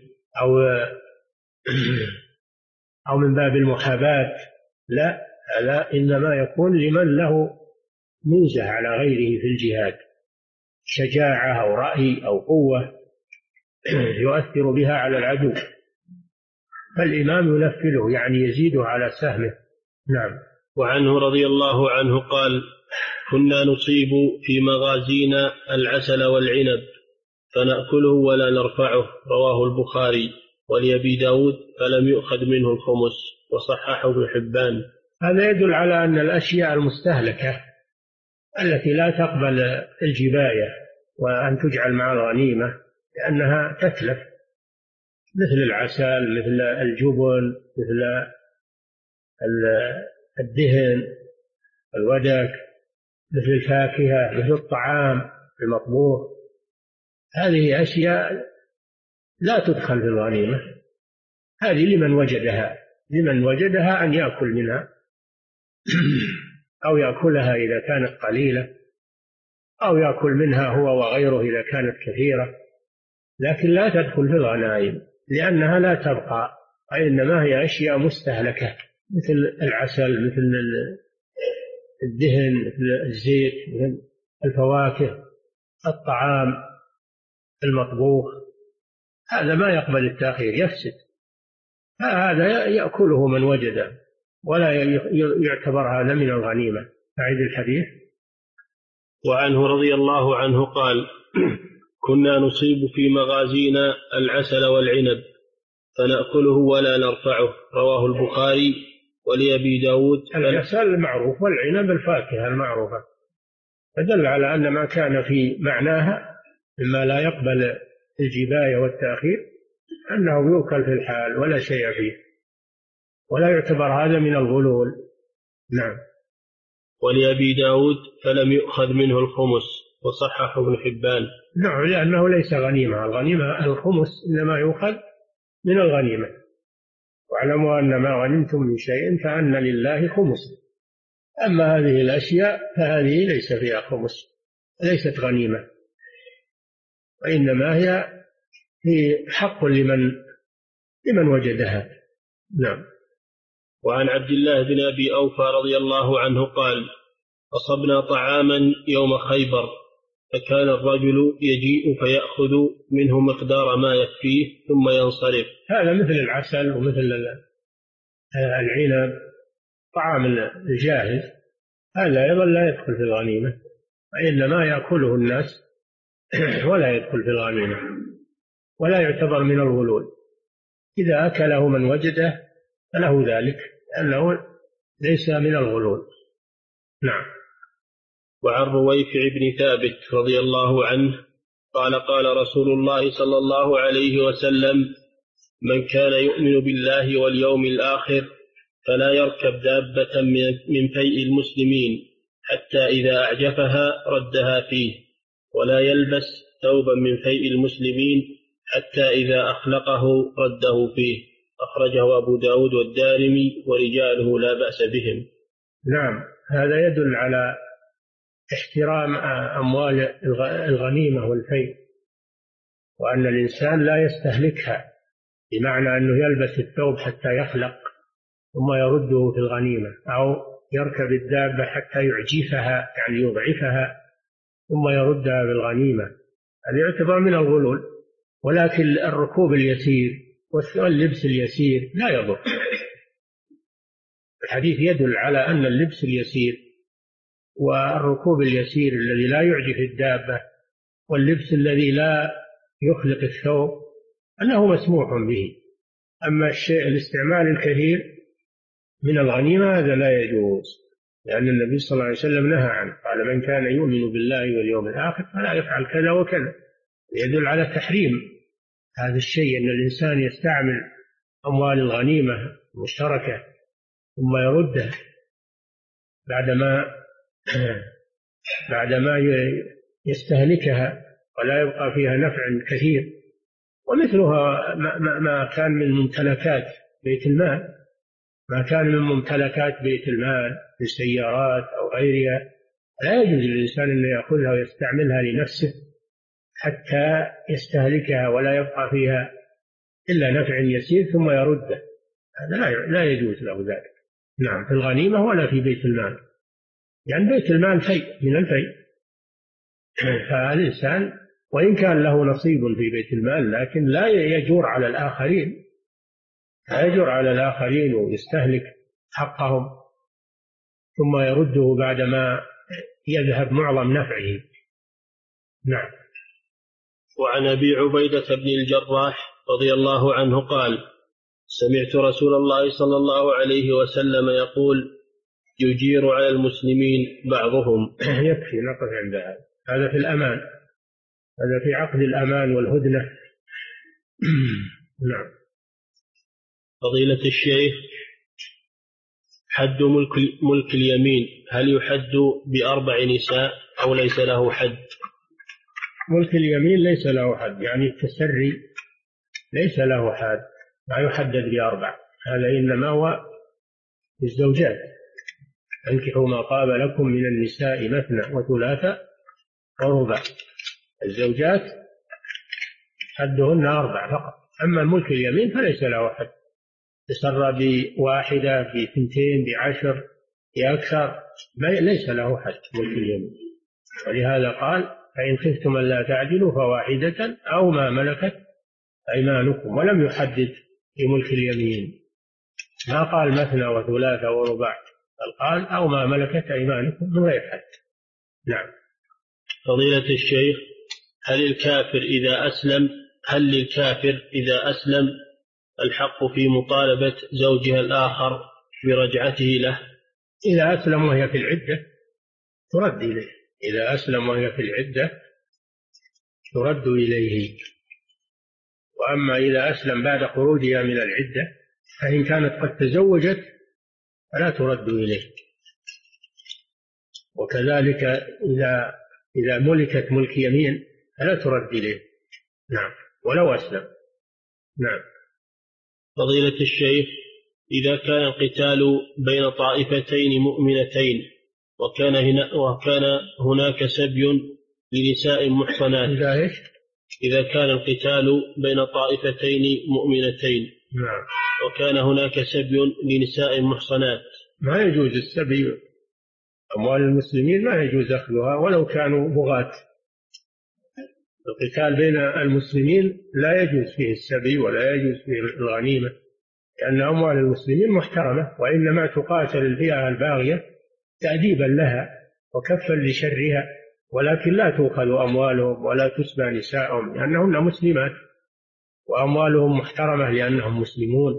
أو من باب المحاباة، لا، هذا إنما يكون لمن له ميزة على غيره في الجهاد، شجاعة أو رأي أو قوة يؤثر بها على العدو، فالإمام ينفله يعني يزيده على سهمه. نعم. وعنه رضي الله عنه قال: كنا نصيب في مغازينا العسل والعنب فنأكله ولا نرفعه، رواه البخاري. ولأبي داود: فلم يؤخذ منه الخمس، وصححه ابن حبان. هذا يدل على أن الأشياء المستهلكة التي لا تقبل الجباية وأن تجعل مع الغنيمة لأنها تتلف، مثل العسل، مثل الجبن، مثل الدهن، الودك، مثل الفاكهة، مثل الطعام المطبوخ. هذه أشياء لا تدخل في الغنيمة، هذه لمن وجدها أن يأكل منها أو يأكلها إذا كانت قليلة، أو يأكل منها هو وغيره إذا كانت كثيرة، لكن لا تدخل في الغنائم لأنها لا تبقى، وإنما هي أشياء مستهلكة مثل العسل، مثل الدهن، مثل الزيت، مثل الفواكه، الطعام المطبوخ، هذا ما يقبل التأخير، يفسد، هذا يأكله من وجده ولا يعتبر هذا من الغنيمة. أعيد الحديث. وعنه رضي الله عنه قال: كنا نصيب في مغازينا العسل والعنب فنأكله ولا نرفعه، رواه البخاري. ولأبي داود: العسل المعروف والعنب الفاكهة المعروفة، فدل على أن ما كان في معناها مما لا يقبل الجباية والتأخير أنه يؤكل في الحال ولا شيء فيه، ولا يعتبر هذا من الغلول. نعم. ولأبي داود: فلم يؤخذ منه الخمس، وصححه ابن حبان. نعم، لأنه ليس غنيمة، الغنيمة الخمس إنما يؤخذ من الغنيمة، واعلموا أن ما غنمتم من شيء فأن لله خمس. أما هذه الأشياء فهذه ليس فيها خمس، ليست غنيمة، وإنما هي حق لمن وجدها. نعم. وعن عبد الله بن أبي أوفى رضي الله عنه قال: أصبنا طعاما يوم خيبر، فكان الرجل يجيء فيأخذ منه مقدار ما يكفيه ثم ينصرف. هذا مثل العسل ومثل العنب، طعام الجاهز، هذا أيضا لا يدخل في الغنيمة، وإنما يأكله الناس ولا يدخل في الغنيمة، ولا يعتبر من الغلول. إذا أكله من وجده فله ذلك، لأنه ليس من الغلول. نعم. وعن رويفع بن ثابت رضي الله عنه قال: قال رسول الله صلى الله عليه وسلم: من كان يؤمن بالله واليوم الآخر فلا يركب دابة من فيء المسلمين حتى إذا أعجفها ردها فيه، ولا يلبس ثوبا من فيء المسلمين حتى إذا أخلقه رده فيه. أخرجه أبو داود والدارمي ورجاله لا بأس بهم. نعم، هذا يدل على احترام أموال الغنيمة والفيء، وأن الإنسان لا يستهلكها، بمعنى أنه يلبس الثوب حتى يخلق ثم يرده في الغنيمة، أو يركب الدابة حتى يعجفها يعني يضعفها ثم يردها في الغنيمة، هذا يعتبر من الغلول. ولكن الركوب اليسير واللبس اليسير لا يضر. الحديث يدل على أن اللبس اليسير والركوب اليسير الذي لا يعجف الدابة واللبس الذي لا يخلق الثوب أنه مسموح به. أما الاستعمال الكثير من الغنيمة هذا لا يجوز، لأن النبي صلى الله عليه وسلم نهى عنه، قال: من كان يؤمن بالله واليوم الآخر فلا يفعل كذا وكذا. يدل على تحريم هذا الشيء، أن الإنسان يستعمل أموال الغنيمة المشتركة ثم يردها بعدما يستهلكها ولا يبقى فيها نفع كثير. ومثلها ما كان من ممتلكات بيت المال، ما كان من ممتلكات بيت المال في السيارات أو غيرها، لا يجوز للإنسان أن يأخذها ويستعملها لنفسه حتى يستهلكها ولا يبقى فيها إلا نفع يسير ثم يرده، هذا لا يجوز له ذلك. نعم، في الغنيمة ولا في بيت المال، يعني بيت المال شيء من الفيء، فالإنسان وإن كان له نصيب في بيت المال لكن لا يجور على الآخرين، لا يجور على الآخرين ويستهلك حقهم ثم يرده بعدما يذهب معظم نفعه. نعم. وعن أبي عبيدة بن الجراح رضي الله عنه قال: سمعت رسول الله صلى الله عليه وسلم يقول: يجير على المسلمين بعضهم. يكفي نقف عند هذا في الأمان، هذا في عقد الأمان والهدنة. نعم. فضيلة الشيخ، حد ملك اليمين هل يحد ب4 نساء أو ليس له حد؟ ملك اليمين ليس له حد، يعني التسري ليس له حد، لا يحدد ب4، هذا إنما هو الزوجات. انكحوا ما طاب لكم من النساء مثنى وثلاث ورباع. الزوجات حدهن 4 فقط، أما ملك اليمين فليس له حد، تسرى ب1 ب2 ب10 بأكثر ليس له حد ملك اليمين. ولهذا قال: فإن خفتم ألا تعدلوا فواحدة أو ما ملكت أيمانكم، ولم يحدد في ملك اليمين، ما قال مثنى وثلاث ورباع، بل قال أو ما ملكت أيمانكم من غير حد. نعم. فضيلة الشيخ، هل للكافر إذا أسلم الحق في مطالبة زوجها الآخر برجعته له؟ إذا أسلم وهي في العدة ترد إليه، إذا أسلم وهي في العدة ترد إليه. وأما إذا أسلم بعد خروجها من العدة فإن كانت قد تزوجت فلا ترد إليه. وكذلك إذا ملكت ملك يمين فلا ترد إليه. نعم، ولو أسلم. نعم. فضيلة الشيخ، إذا كان القتال بين طائفتين مؤمنتين وكان هناك سبي لنساء محصنات، إذا كان القتال بين طائفتين مؤمنتين نعم. وكان هناك سبي لنساء محصنات. ما يجوز السبي، أموال المسلمين ما يجوز أخذها ولو كانوا بغاة. القتال بين المسلمين لا يجوز فيه السبي ولا يجوز فيه الغنيمة، لأن أموال المسلمين محترمة، وإنما تقاتل الفئة الباغية تأديبا لها وكفا لشرها، ولكن لا تؤخذ أموالهم ولا تسبى نساءهم لأنهن مسلمات، وأموالهم محترمة لأنهم مسلمون.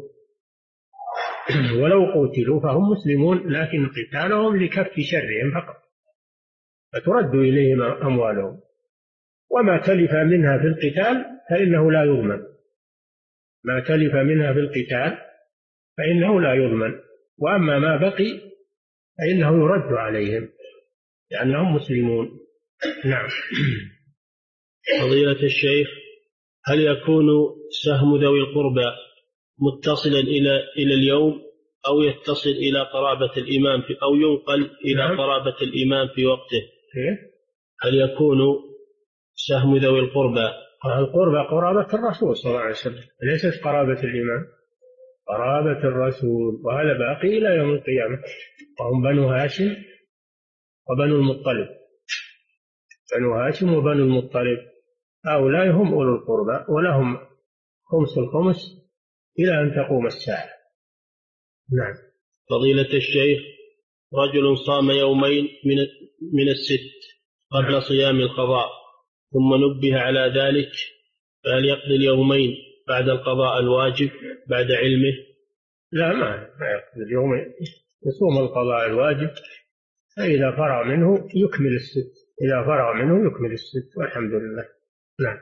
ولو قتلوا فهم مسلمون، لكن قتالهم لكف شرهم فقط، فترد إليهم أموالهم. وما تلف منها في القتال فإنه لا يضمن، ما تلف منها في القتال فإنه لا يضمن، وأما ما بقي فإنه يرد عليهم لأنهم مسلمون. نعم. فضيلة الشيخ، هل يكون سهم ذوي القربى متصلا إلى اليوم، أو يتصل إلى قرابة الإمام أو ينقل إلى قرابة الإمام في وقته؟ هل يكون سهم ذوي القربى؟ القربى قرابة الرسول صلى الله عليه وسلم، ليست قرابة الإمام، قرابة الرسول، وهذا باقي إلى يوم القيامة، وهم بنو هاشم وبنو المطلب. بنو هاشم وبنو المطلب هؤلاء هم أولو القربى، ولهم خمس الخمس إلى أن تقوم الساعة. نعم. فضيلة الشيخ، رجل صام يومين من الست قبل صيام القضاء ثم نبه على ذلك، فهل يقضي اليومين بعد القضاء الواجب بعد علمه؟ لا، ما يقضي اليومين، يصوم القضاء الواجب، فإذا فرغ منه يكمل الست، إذا فرغ منه يكمل الست، والحمد لله. نعم.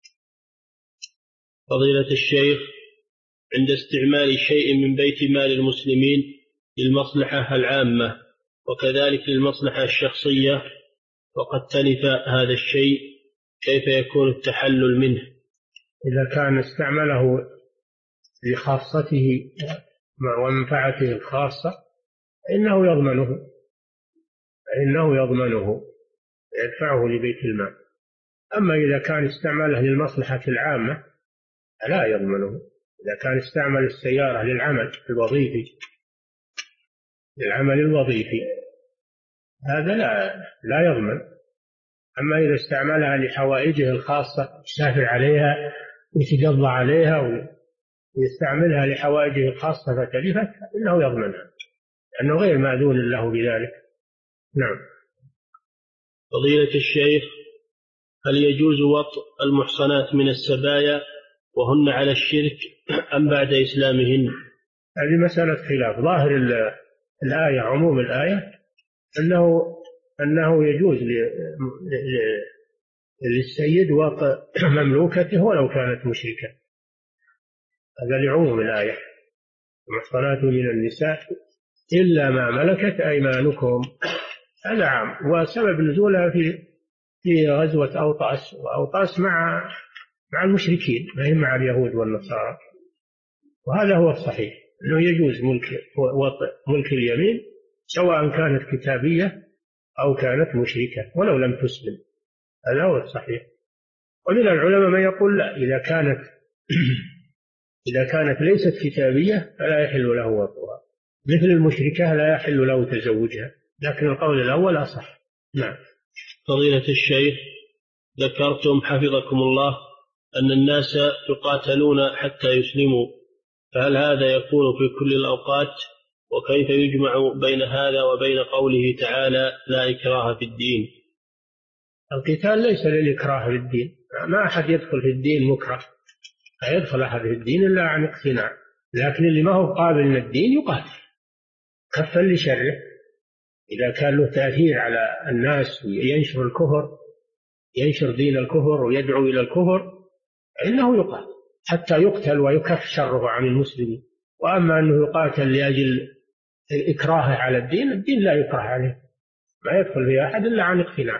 فضيلة الشيخ، عند استعمال شيء من بيت مال المسلمين للمصلحة العامة وكذلك للمصلحة الشخصية وقد تلف هذا الشيء، كيف يكون التحلل منه؟ إذا كان استعمله لخاصته ومنفعته الخاصة فإنه يضمنه يدفعه لبيت المال. أما إذا كان استعمله للمصلحة العامة فلا يضمنه. إذا كان استعمل السيارة للعمل الوظيفي هذا لا يضمن. أما إذا استعملها لحوائجه الخاصة، يسافر عليها ويتقضى عليها ويستعملها لحوائجه الخاصة فتلفت، إنه يضمنها لأنه غير مأذون له بذلك. نعم. فضيلة الشيخ، هل يجوز وطء المحصنات من السبايا وهن على الشرك أم بعد إسلامهن؟ هذه مسألة خلاف. ظاهر الآية، عموم الآية، أنه يجوز للسيد وطء مملوكته ولو كانت مشركة، هذا لعموم الآية. المحصنات من النساء إلا ما ملكت أيمانكم، هذا عام. وسبب نزولها في غزوة أوطاس مع المشركين، ما هي مع اليهود والنصارى. وهذا هو الصحيح، أنه يجوز وطء ملك اليمين سواء كانت كتابية أو كانت مشركة ولو لم تسلم، هذا هو الصحيح. ومن العلماء من يقول لا، إذا كانت ليست كتابية فلا يحل له وطئها، مثل المشركة لا يحل له تزوجها، لكن القول الأول أصح. نعم. فضيلة الشيخ، ذكرتم حفظكم الله أن الناس يقاتلون حتى يسلموا، فهل هذا يكون في كل الأوقات؟ وكيف يجمع بين هذا وبين قوله تعالى لا إكراه في الدين؟ القتال ليس للإكراه في الدين، ما أحد يدخل في الدين مكره، لا يدخل أحد في الدين إلا عن اقتناع، لكن اللي ما هو قابل من الدين يقاتل كفا لشره. إذا كان له تأثير على الناس وينشر الكفر، ينشر دين الكفر ويدعو إلى الكفر، فإنه يقاتل حتى يقتل ويكف شره عن المسلمين. وأما أنه يقاتل لأجل الإكراه على الدين لا يكره عليه، ما يدخل فيه أحد إلا عن اقتناع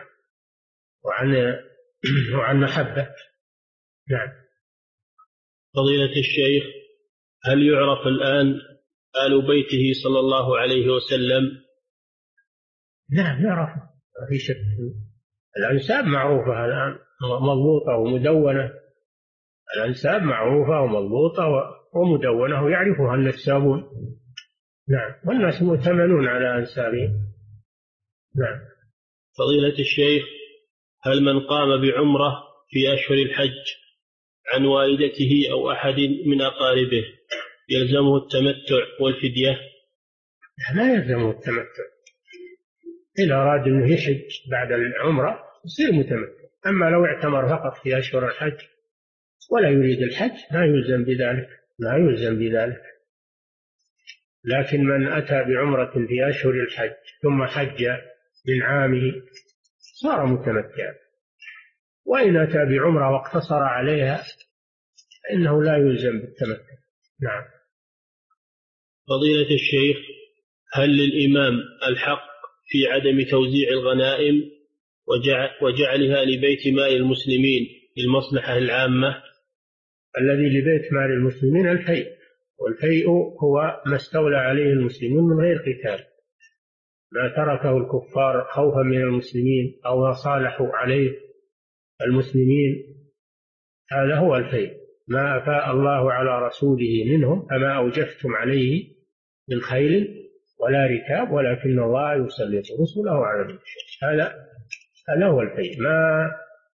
وعن محبة. نعم. فضيلة الشيخ، هل يعرف الآن آل بيته صلى الله عليه وسلم؟ نعم يعرف، ما في شك. الأنساب معروفة الآن، مضبوطة ومدونة، الأنساب معروفة ومضبوطة ومدونة يعرفها النسابون. نعم، والناس مؤتمنون على أنسابهم. نعم. فضيلة الشيخ، هل من قام بعمرة في أشهر الحج عن والدته أو أحد من أقاربه يلزمه التمتع والفدية؟ لا يلزمه التمتع. إذا أراد أنه يحج بعد العمرة يصير متمتع. أما لو اعتمر فقط في أشهر الحج ولا يريد الحج لا يلزم بذلك. لكن من أتى بعمرة في أشهر الحج ثم حج من عامه صار متمتعا، وإن أتى بعمرة واقتصر عليها فإنه لا يلزم بالتمتع. نعم. فضيلة الشيخ، هل للإمام الحق في عدم توزيع الغنائم وجعلها لبيت مال المسلمين للمصلحة العامة؟ الذي لبيت مال المسلمين الفيء، والفيء هو ما استولى عليه المسلمون من غير قتال، ما تركه الكفار خوفا من المسلمين أو ما صالحوا عليه المسلمين، هذا هو الفيء. ما أفاء الله على رسوله منهم فما أوجفتم عليه من خيل ولا ركاب ولكن الله يسلط رسله على من يشاء. هذا هو الفيء، ما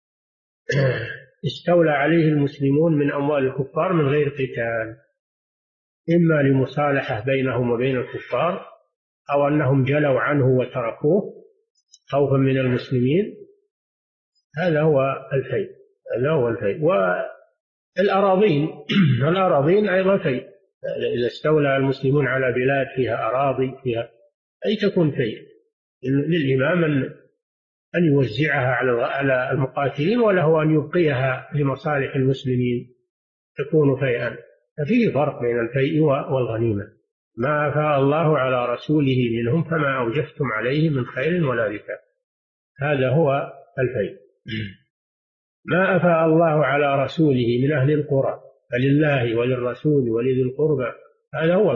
استولى عليه المسلمون من أموال الكفار من غير قتال، إما لمصالحة بينهم وبين الكفار أو أنهم جلوا عنه وتركوه خوفا من المسلمين. هذا هو الفيء. والأراضين أيضا فيء، إذا استولى المسلمون على بلاد فيها أراضي فيها أي تكون فيء للإمام أن يوزعها على المقاتلين، وله أن يبقيها لمصالح المسلمين تكون فيئا. ففيه فرق بين الفيء والغنيمة. ما أفاء الله على رسوله منهم فما أوجفتم عليه من خيل ولا ركاب، هذا هو الفيء. ما أفاء الله على رسوله من أهل القرى فلله وللرسول ولذي القربى، هذا هو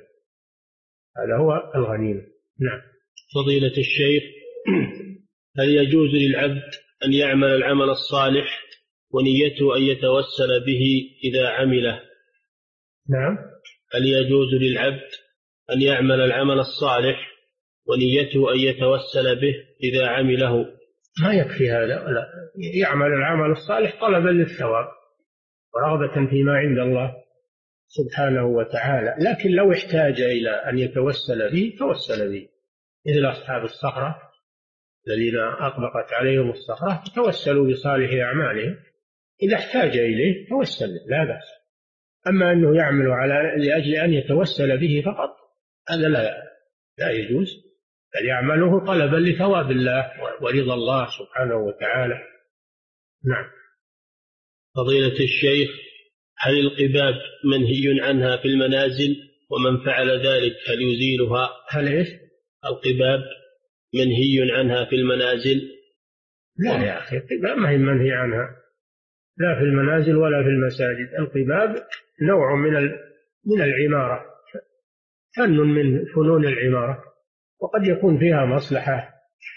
الغنيمة. نعم. فضيلة الشيخ، هل يجوز للعبد أن يعمل العمل الصالح ونيته أن يتوسل به إذا عمله؟ نعم. هل يجوز للعبد أن يعمل العمل الصالح ونيته أن يتوسل به إذا عمله؟ ما يكفي هذا، لا، يعمل العمل الصالح طلبا للثواب ورغبة فيما عند الله سبحانه وتعالى، لكن لو احتاج إلى أن يتوسل به توسل به، مثل أصحاب الصخرة الذين أطبقت عليهم الصخرة توسلوا بصالح أعمالهم، إذا احتاج إليه توسل لا بأس. أما أنه يعمل لأجل أن يتوسل به فقط هذا لا يجوز، بل يعمله طلبا لثواب الله ورضا الله سبحانه وتعالى. نعم. فضيلة الشيخ، هل القباب منهي عنها في المنازل؟ ومن فعل ذلك هل يزيلها؟ هل إيش؟ القباب منهي عنها في المنازل؟ لا يا أخي، القباب ما هي منهي عنها لا في المنازل ولا في المساجد. القباب نوع من العمارة، فن من فنون العمارة، وقد يكون فيها مصلحة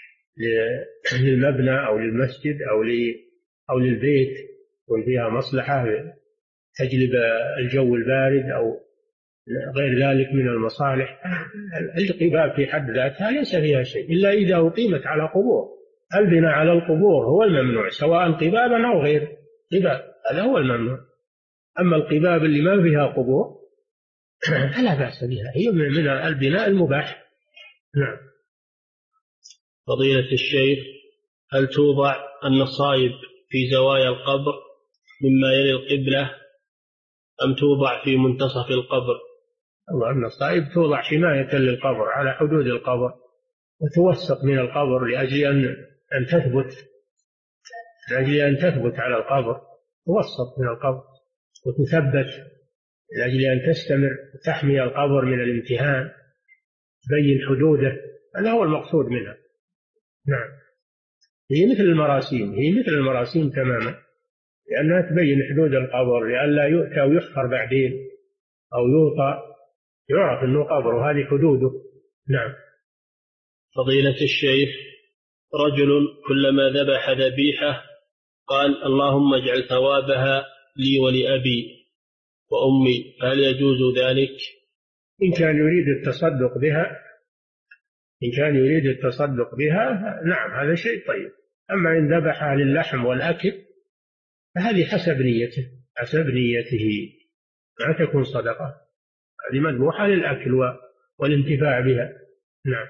للمبنى أو للمسجد أو للبيت، يكون فيها مصلحة تجلب الجو البارد أو غير ذلك من المصالح. القباب في حد ذاتها ليس فيها شيء إلا إذا أقيمت على قبور. البناء على القبور هو الممنوع، سواء قبابا أو غير قباب، هذا هو الممنوع. أما القباب اللي ما فيها قبور فلا بأس بها، هي من البناء المباح. نعم. فضيلة الشيخ، هل توضع النصائب في زوايا القبر مما يلي القبلة أم توضع في منتصف القبر؟ الله، النصائب توضع حماية للقبر على حدود القبر، وتوسط من القبر لأجل أن تثبت على القبر، توسط من القبر وتثبت لأجل أن تستمر وتحمي القبر من الامتهان، تبين حدوده، هذا هو المقصود منها. نعم. هي مثل المراسيم تماما، لأنها تبين حدود القبر لئلا يؤتى ويحفر بعدين أو يوطى، يعرف أنه قبر وهذه حدوده. نعم. فضيلة الشيخ، رجل كلما ذبح ذبيحة قال اللهم اجعل ثوابها لي ولأبي، وأمي، هل يجوز ذلك؟ إن كان يريد التصدق بها، إن كان يريد التصدق بها نعم هذا شيء طيب. أما إن ذبحها للحم والأكل فهذه حسب نيته، حسب نيته، ما تكون صدقة، هذه مذبوحة للأكل والانتفاع بها. نعم.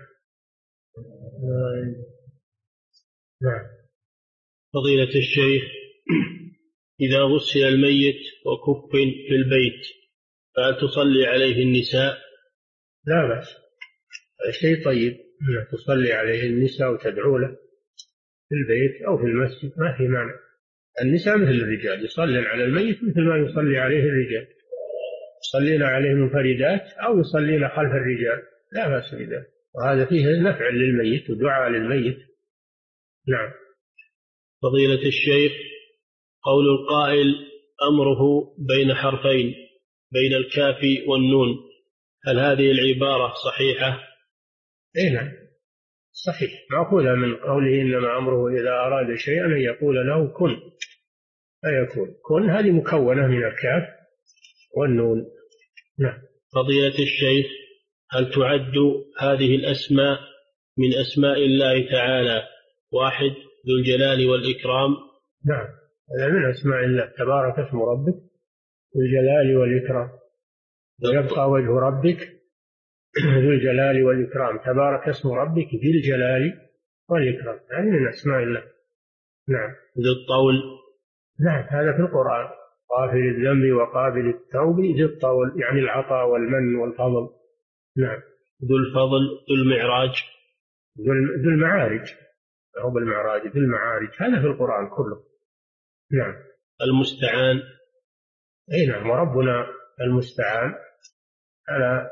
نعم. فضيلة الشيخ، إذا غسل الميت وكفن في البيت فهل تصلي عليه النساء؟ لا بأس، شيء طيب تصلي عليه النساء وتدعو له في البيت أو في المسجد، ما في معنى. النساء مثل الرجال يصلين على الميت مثل ما يصلي عليه الرجال، يصلين عليه منفردات أو يصلين خلف الرجال، لا بأس بذلك، وهذا فيه نفع للميت ودعاء للميت. نعم. فضيلة الشيخ، قول القائل أمره بين حرفين، بين الكاف والنون، هل هذه العبارة صحيحة؟ إيه نعم صحيح، مأخوذة من قوله إنما أمره إذا أراد شيئا أن يقول له كن فيكون. كن هذه مكونة من الكاف والنون. نعم. فضيلة الشيخ، هل تعد هذه الأسماء من أسماء الله تعالى واحد ذو الجلال والإكرام؟ نعم، هذا من أسماء الله، تبارك اسم ربك ذو الجلال والإكرام، ويبقى وجه ربك ذو الجلال والإكرام، تبارك اسم ربك ذي الجلال والإكرام، هذه من أسماء الله. نعم. ذو الطول؟ نعم هذا في القرآن، غافر الذنب وقابل التوب ذي الطول، يعني العطاء والمن والفضل. نعم. ذو الفضل، ذو المعراج، ذو المعارج، هو بالمعراج ذو المعارج، هذا في القرآن كله. نعم. المستعان؟ أي نعم، وربنا المستعان على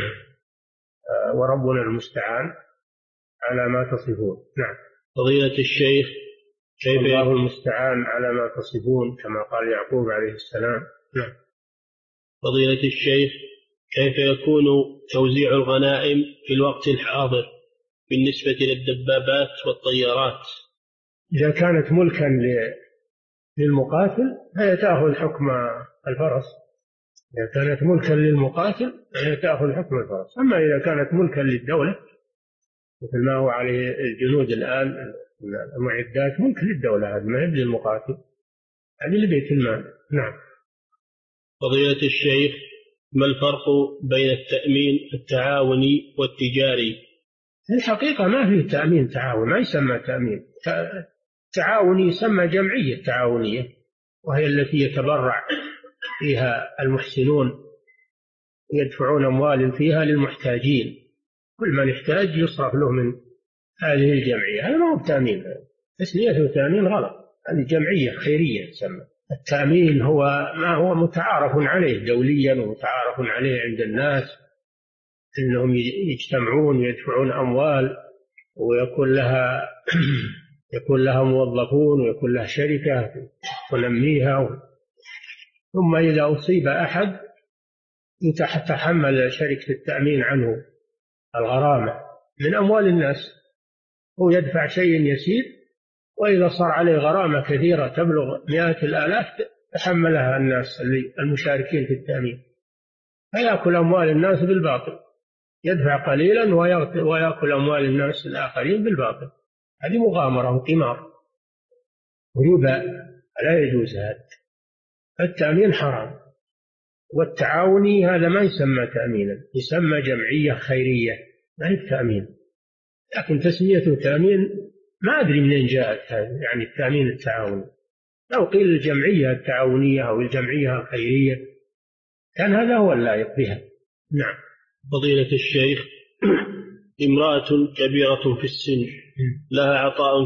وربنا المستعان على ما تصفون. نعم. فضيلة الشيخ، كيف الله المستعان على ما تصفون كما قال يعقوب عليه السلام. نعم. فضيلة الشيخ، كيف يكون توزيع الغنائم في الوقت الحاضر بالنسبة للدبابات والطيارات؟ إذا كانت ملكا للمقاتل فهي تأخذ حكم الفرس، إذا كانت ملكا للمقاتل فهي تأخذ حكم الفرس. أما إذا كانت ملكا للدولة مثل ما هو عليه الجنود الآن، المعدات ملك للدولة، هذه ما هي للمقاتل، هذه لبيت المال. نعم. فضيلة الشيخ، ما الفرق بين التأمين التعاوني والتجاري؟ في الحقيقة ما فيه تأمين تعاون، ما يسمى تأمين تعاوني، يسمى جمعية تعاونية، وهي التي يتبرع فيها المحسنون يدفعون أموال فيها للمحتاجين، كل من يحتاج يصرف له من هذه الجمعية، هذا ما هو تأمين، تسميته تأمين غلط، هذه جمعية خيرية تسمى. التأمين هو ما هو متعارف عليه دوليا ومتعارف عليه عند الناس، إنهم يجتمعون ويدفعون أموال ويكون لها يكون لها موظفون ويكون لها شركة تنميها، ثم إذا أصيب أحد تتحمل شركة التأمين عنه الغرامة من أموال الناس، هو يدفع شيء يسير، وإذا صار عليه غرامة كثيرة تبلغ مئات الآلاف تحملها الناس المشاركين في التأمين، فيأكل أموال الناس بالباطل، يدفع قليلا ويأكل أموال الناس الآخرين بالباطل، هذه مغامرة وقمار وربا، لا يجوز هذا. التأمين حرام، والتعاوني هذا ما يسمى تأمينا، يسمى جمعية خيرية، ما هي التأمين، لكن تسميته تأمين ما أدري منين جاءت هذه، يعني التأمين التعاوني، لو قيل الجمعية التعاونية أو الجمعية الخيرية كان هذا هو اللائق بها. نعم. فضيلة الشيخ، امرأة كبيرة في السن لها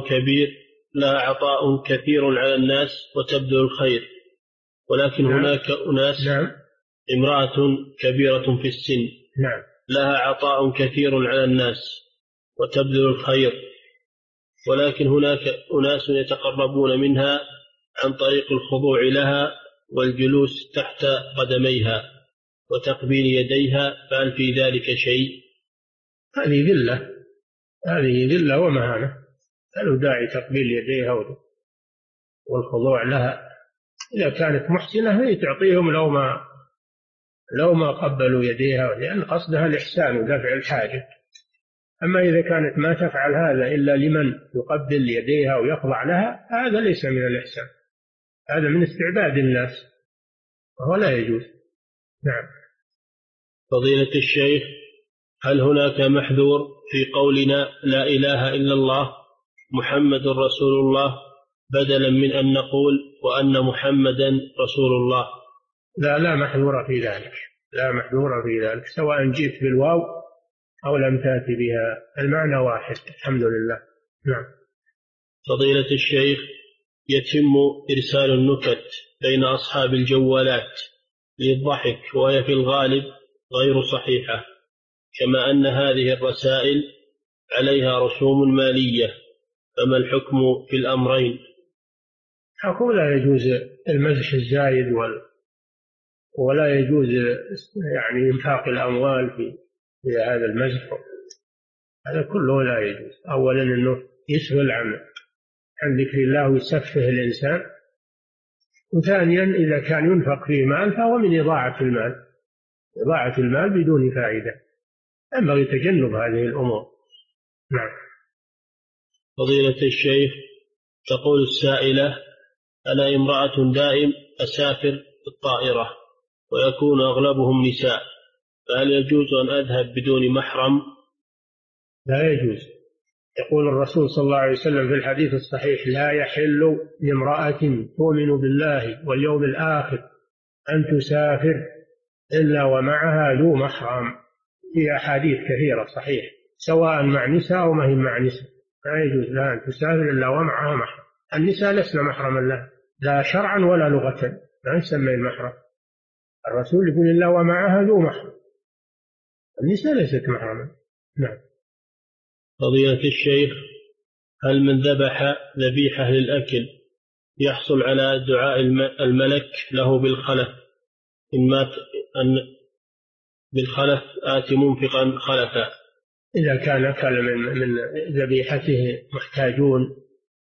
عطاء كثير على الناس وتبذل الخير، ولكن نعم. هناك أناس. نعم. امرأة كبيرة في السن. نعم. لها عطاء كثير على الناس وتبذل الخير، ولكن هناك أناس يتقربون منها عن طريق الخضوع لها والجلوس تحت قدميها وتقبيل يديها، فهل في ذلك شيء؟ هذه ذلة ومهانة، له داعي تقبيل يديها والخضوع لها. إذا كانت محسنة هي تعطيهم لو ما لو ما قبلوا يديها، لأن قصدها الإحسان ودفع الحاجة. أما إذا كانت ما تفعل هذا إلا لمن يقبل يديها ويخضع لها، هذا ليس من الإحسان، هذا من استعباد الناس وهو لا يجوز. نعم. فضيلة الشيخ، هل هناك محذور في قولنا لا إله إلا الله محمد رسول الله بدلا من أن نقول وأن محمدا رسول الله؟ لا محذور في ذلك، لا محذور في ذلك، سواء جئت بالواو أو لم تأتي بها، المعنى واحد الحمد لله. نعم. فضيلة الشيخ، يتم إرسال النكت بين أصحاب الجوالات للضحك وهي في الغالب غير صحيحة، كما أن هذه الرسائل عليها رسوم مالية، فما الحكم في الأمرين؟ حكم لا يجوز المزح الزايد ولا يجوز يعني إنفاق الأموال في هذا المزح، هذا كله لا يجوز. أولا أنه يشغل عن ذكر الله ويسفه الإنسان، وثانيا إذا كان ينفق فيه مال فهو من إضاعة المال، إضاعة المال بدون فائدة، ينبغي تجنب هذه الأمور. نعم. فضيلة الشيخ، تقول السائلة: أنا امرأة دائم أسافر بالطائرة ويكون أغلبهم نساء، فهل يجوز أن أذهب بدون محرم؟ لا يجوز. يقول الرسول صلى الله عليه وسلم في الحديث الصحيح: لا يحل لامرأة تؤمن بالله واليوم الآخر أن تسافر إلا ومعها ذو محرم. في أحاديث كثيرة صحيح، سواء مع نساء أو ما هي مع نساء، لا يجوز لها أن تسافر إلا ومعها محرم. النساء لسنا محرما لها، لا شرعا ولا لغة، لا يسمى المحرم. الرسول يقول إلا ومعها ذو محرم، النساء ليست محرما. نعم. فضيلة الشيخ، هل من ذبح ذبيحة للأكل يحصل على دعاء الملك له بالخلف إن مات بالخلف آتي منفقا خلفا؟ إذا كان أكل من ذبيحته محتاجون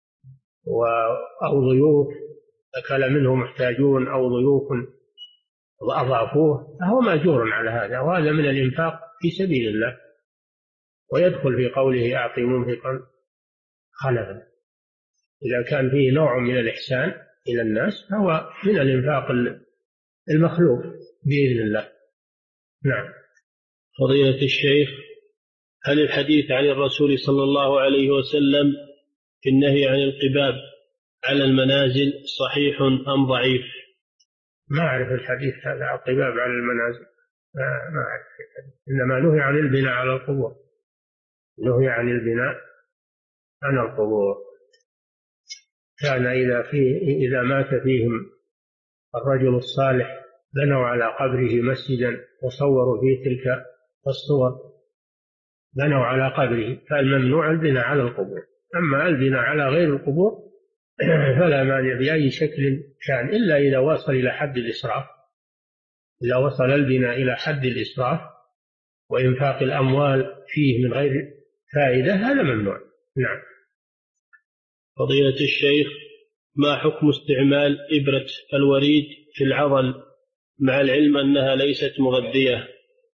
أو ضيوف، أكل منه محتاجون أو ضيوف وأضافوه، فهو مأجور على هذا، وهذا من الإنفاق في سبيل الله، ويدخل في قوله أعطي منفقا خلفا. إذا كان فيه نوع من الإحسان إلى الناس فهو من الإنفاق المخلوق بإذن الله. نعم. فضيلة الشيخ، هل الحديث عن الرسول صلى الله عليه وسلم في النهي عن القباب على المنازل صحيح أم ضعيف؟ ما أعرف الحديث هذا القباب على المنازل، ما أعرف الحديث. إنما نهي عن البناء على القبور، نهي عن البناء على القبور. كان إذا مات فيهم الرجل الصالح بنوا على قبره مسجدا وصوروا فيه تلك الصور، بنوا على قبره، فالممنوع البناء على القبور. أما البناء على غير القبور فلا مانع بأي شكل كان، إلا إذا وصل إلى حد الإسراف. إذا وصل البناء إلى حد الإسراف وإنفاق الأموال فيه من غير فائدة، هذا ممنوع. نعم. فضيلة الشيخ، ما حكم استعمال إبرة الوريد في العضل مع العلم أنها ليست مغذية؟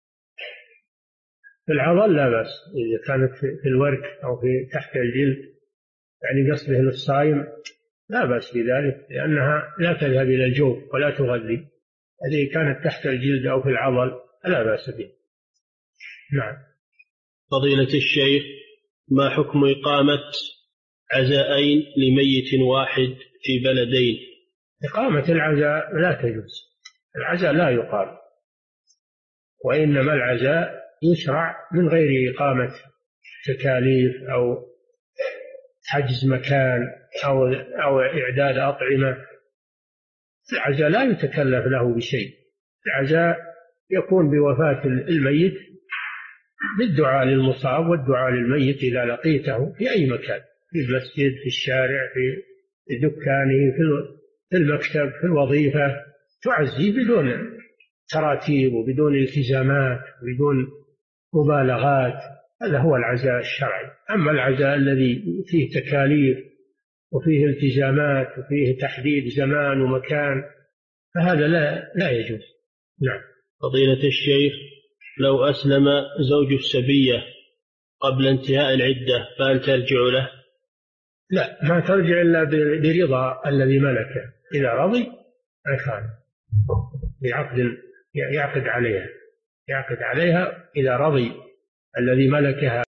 في العضل لا بأس، إذا كانت في الورك أو في تحت الجلد، يعني قصده للصائم، لا بأس بذلك، لأنها لا تذهب إلى الجوف ولا تغذي. هذه كانت تحت الجلد أو في العضل لا بأس به. نعم. فضيلة الشيخ، ما حكم إقامة عزاءين لميت واحد في بلدين؟ إقامة العزاء لا تجوز، العزاء لا يقام، وإنما العزاء يشرع من غير إقامة تكاليف أو حجز مكان أو إعداد أطعمة. العزاء لا يتكلف له بشيء، العزاء يكون بوفاة الميت بالدعاء للمصاب والدعاء للميت إذا لقيته في أي مكان، في المسجد، في الشارع، في دكانه، في المكتب، في الوظيفة، تعزيه بدون تراتيب وبدون التزامات وبدون مبالغات. هذا هو العزاء الشرعي. أما العزاء الذي فيه تكاليف وفيه التزامات وفيه تحديد زمان ومكان فهذا لا يجوز. نعم. فضيلة الشيخ، لو أسلم زوج السبية قبل انتهاء العدة فهل ترجع له؟ لا، ما ترجع إلا برضا الذي ملكه، إذا رضي أكان بعقد يعقد عليها إذا رضي الذي ملكها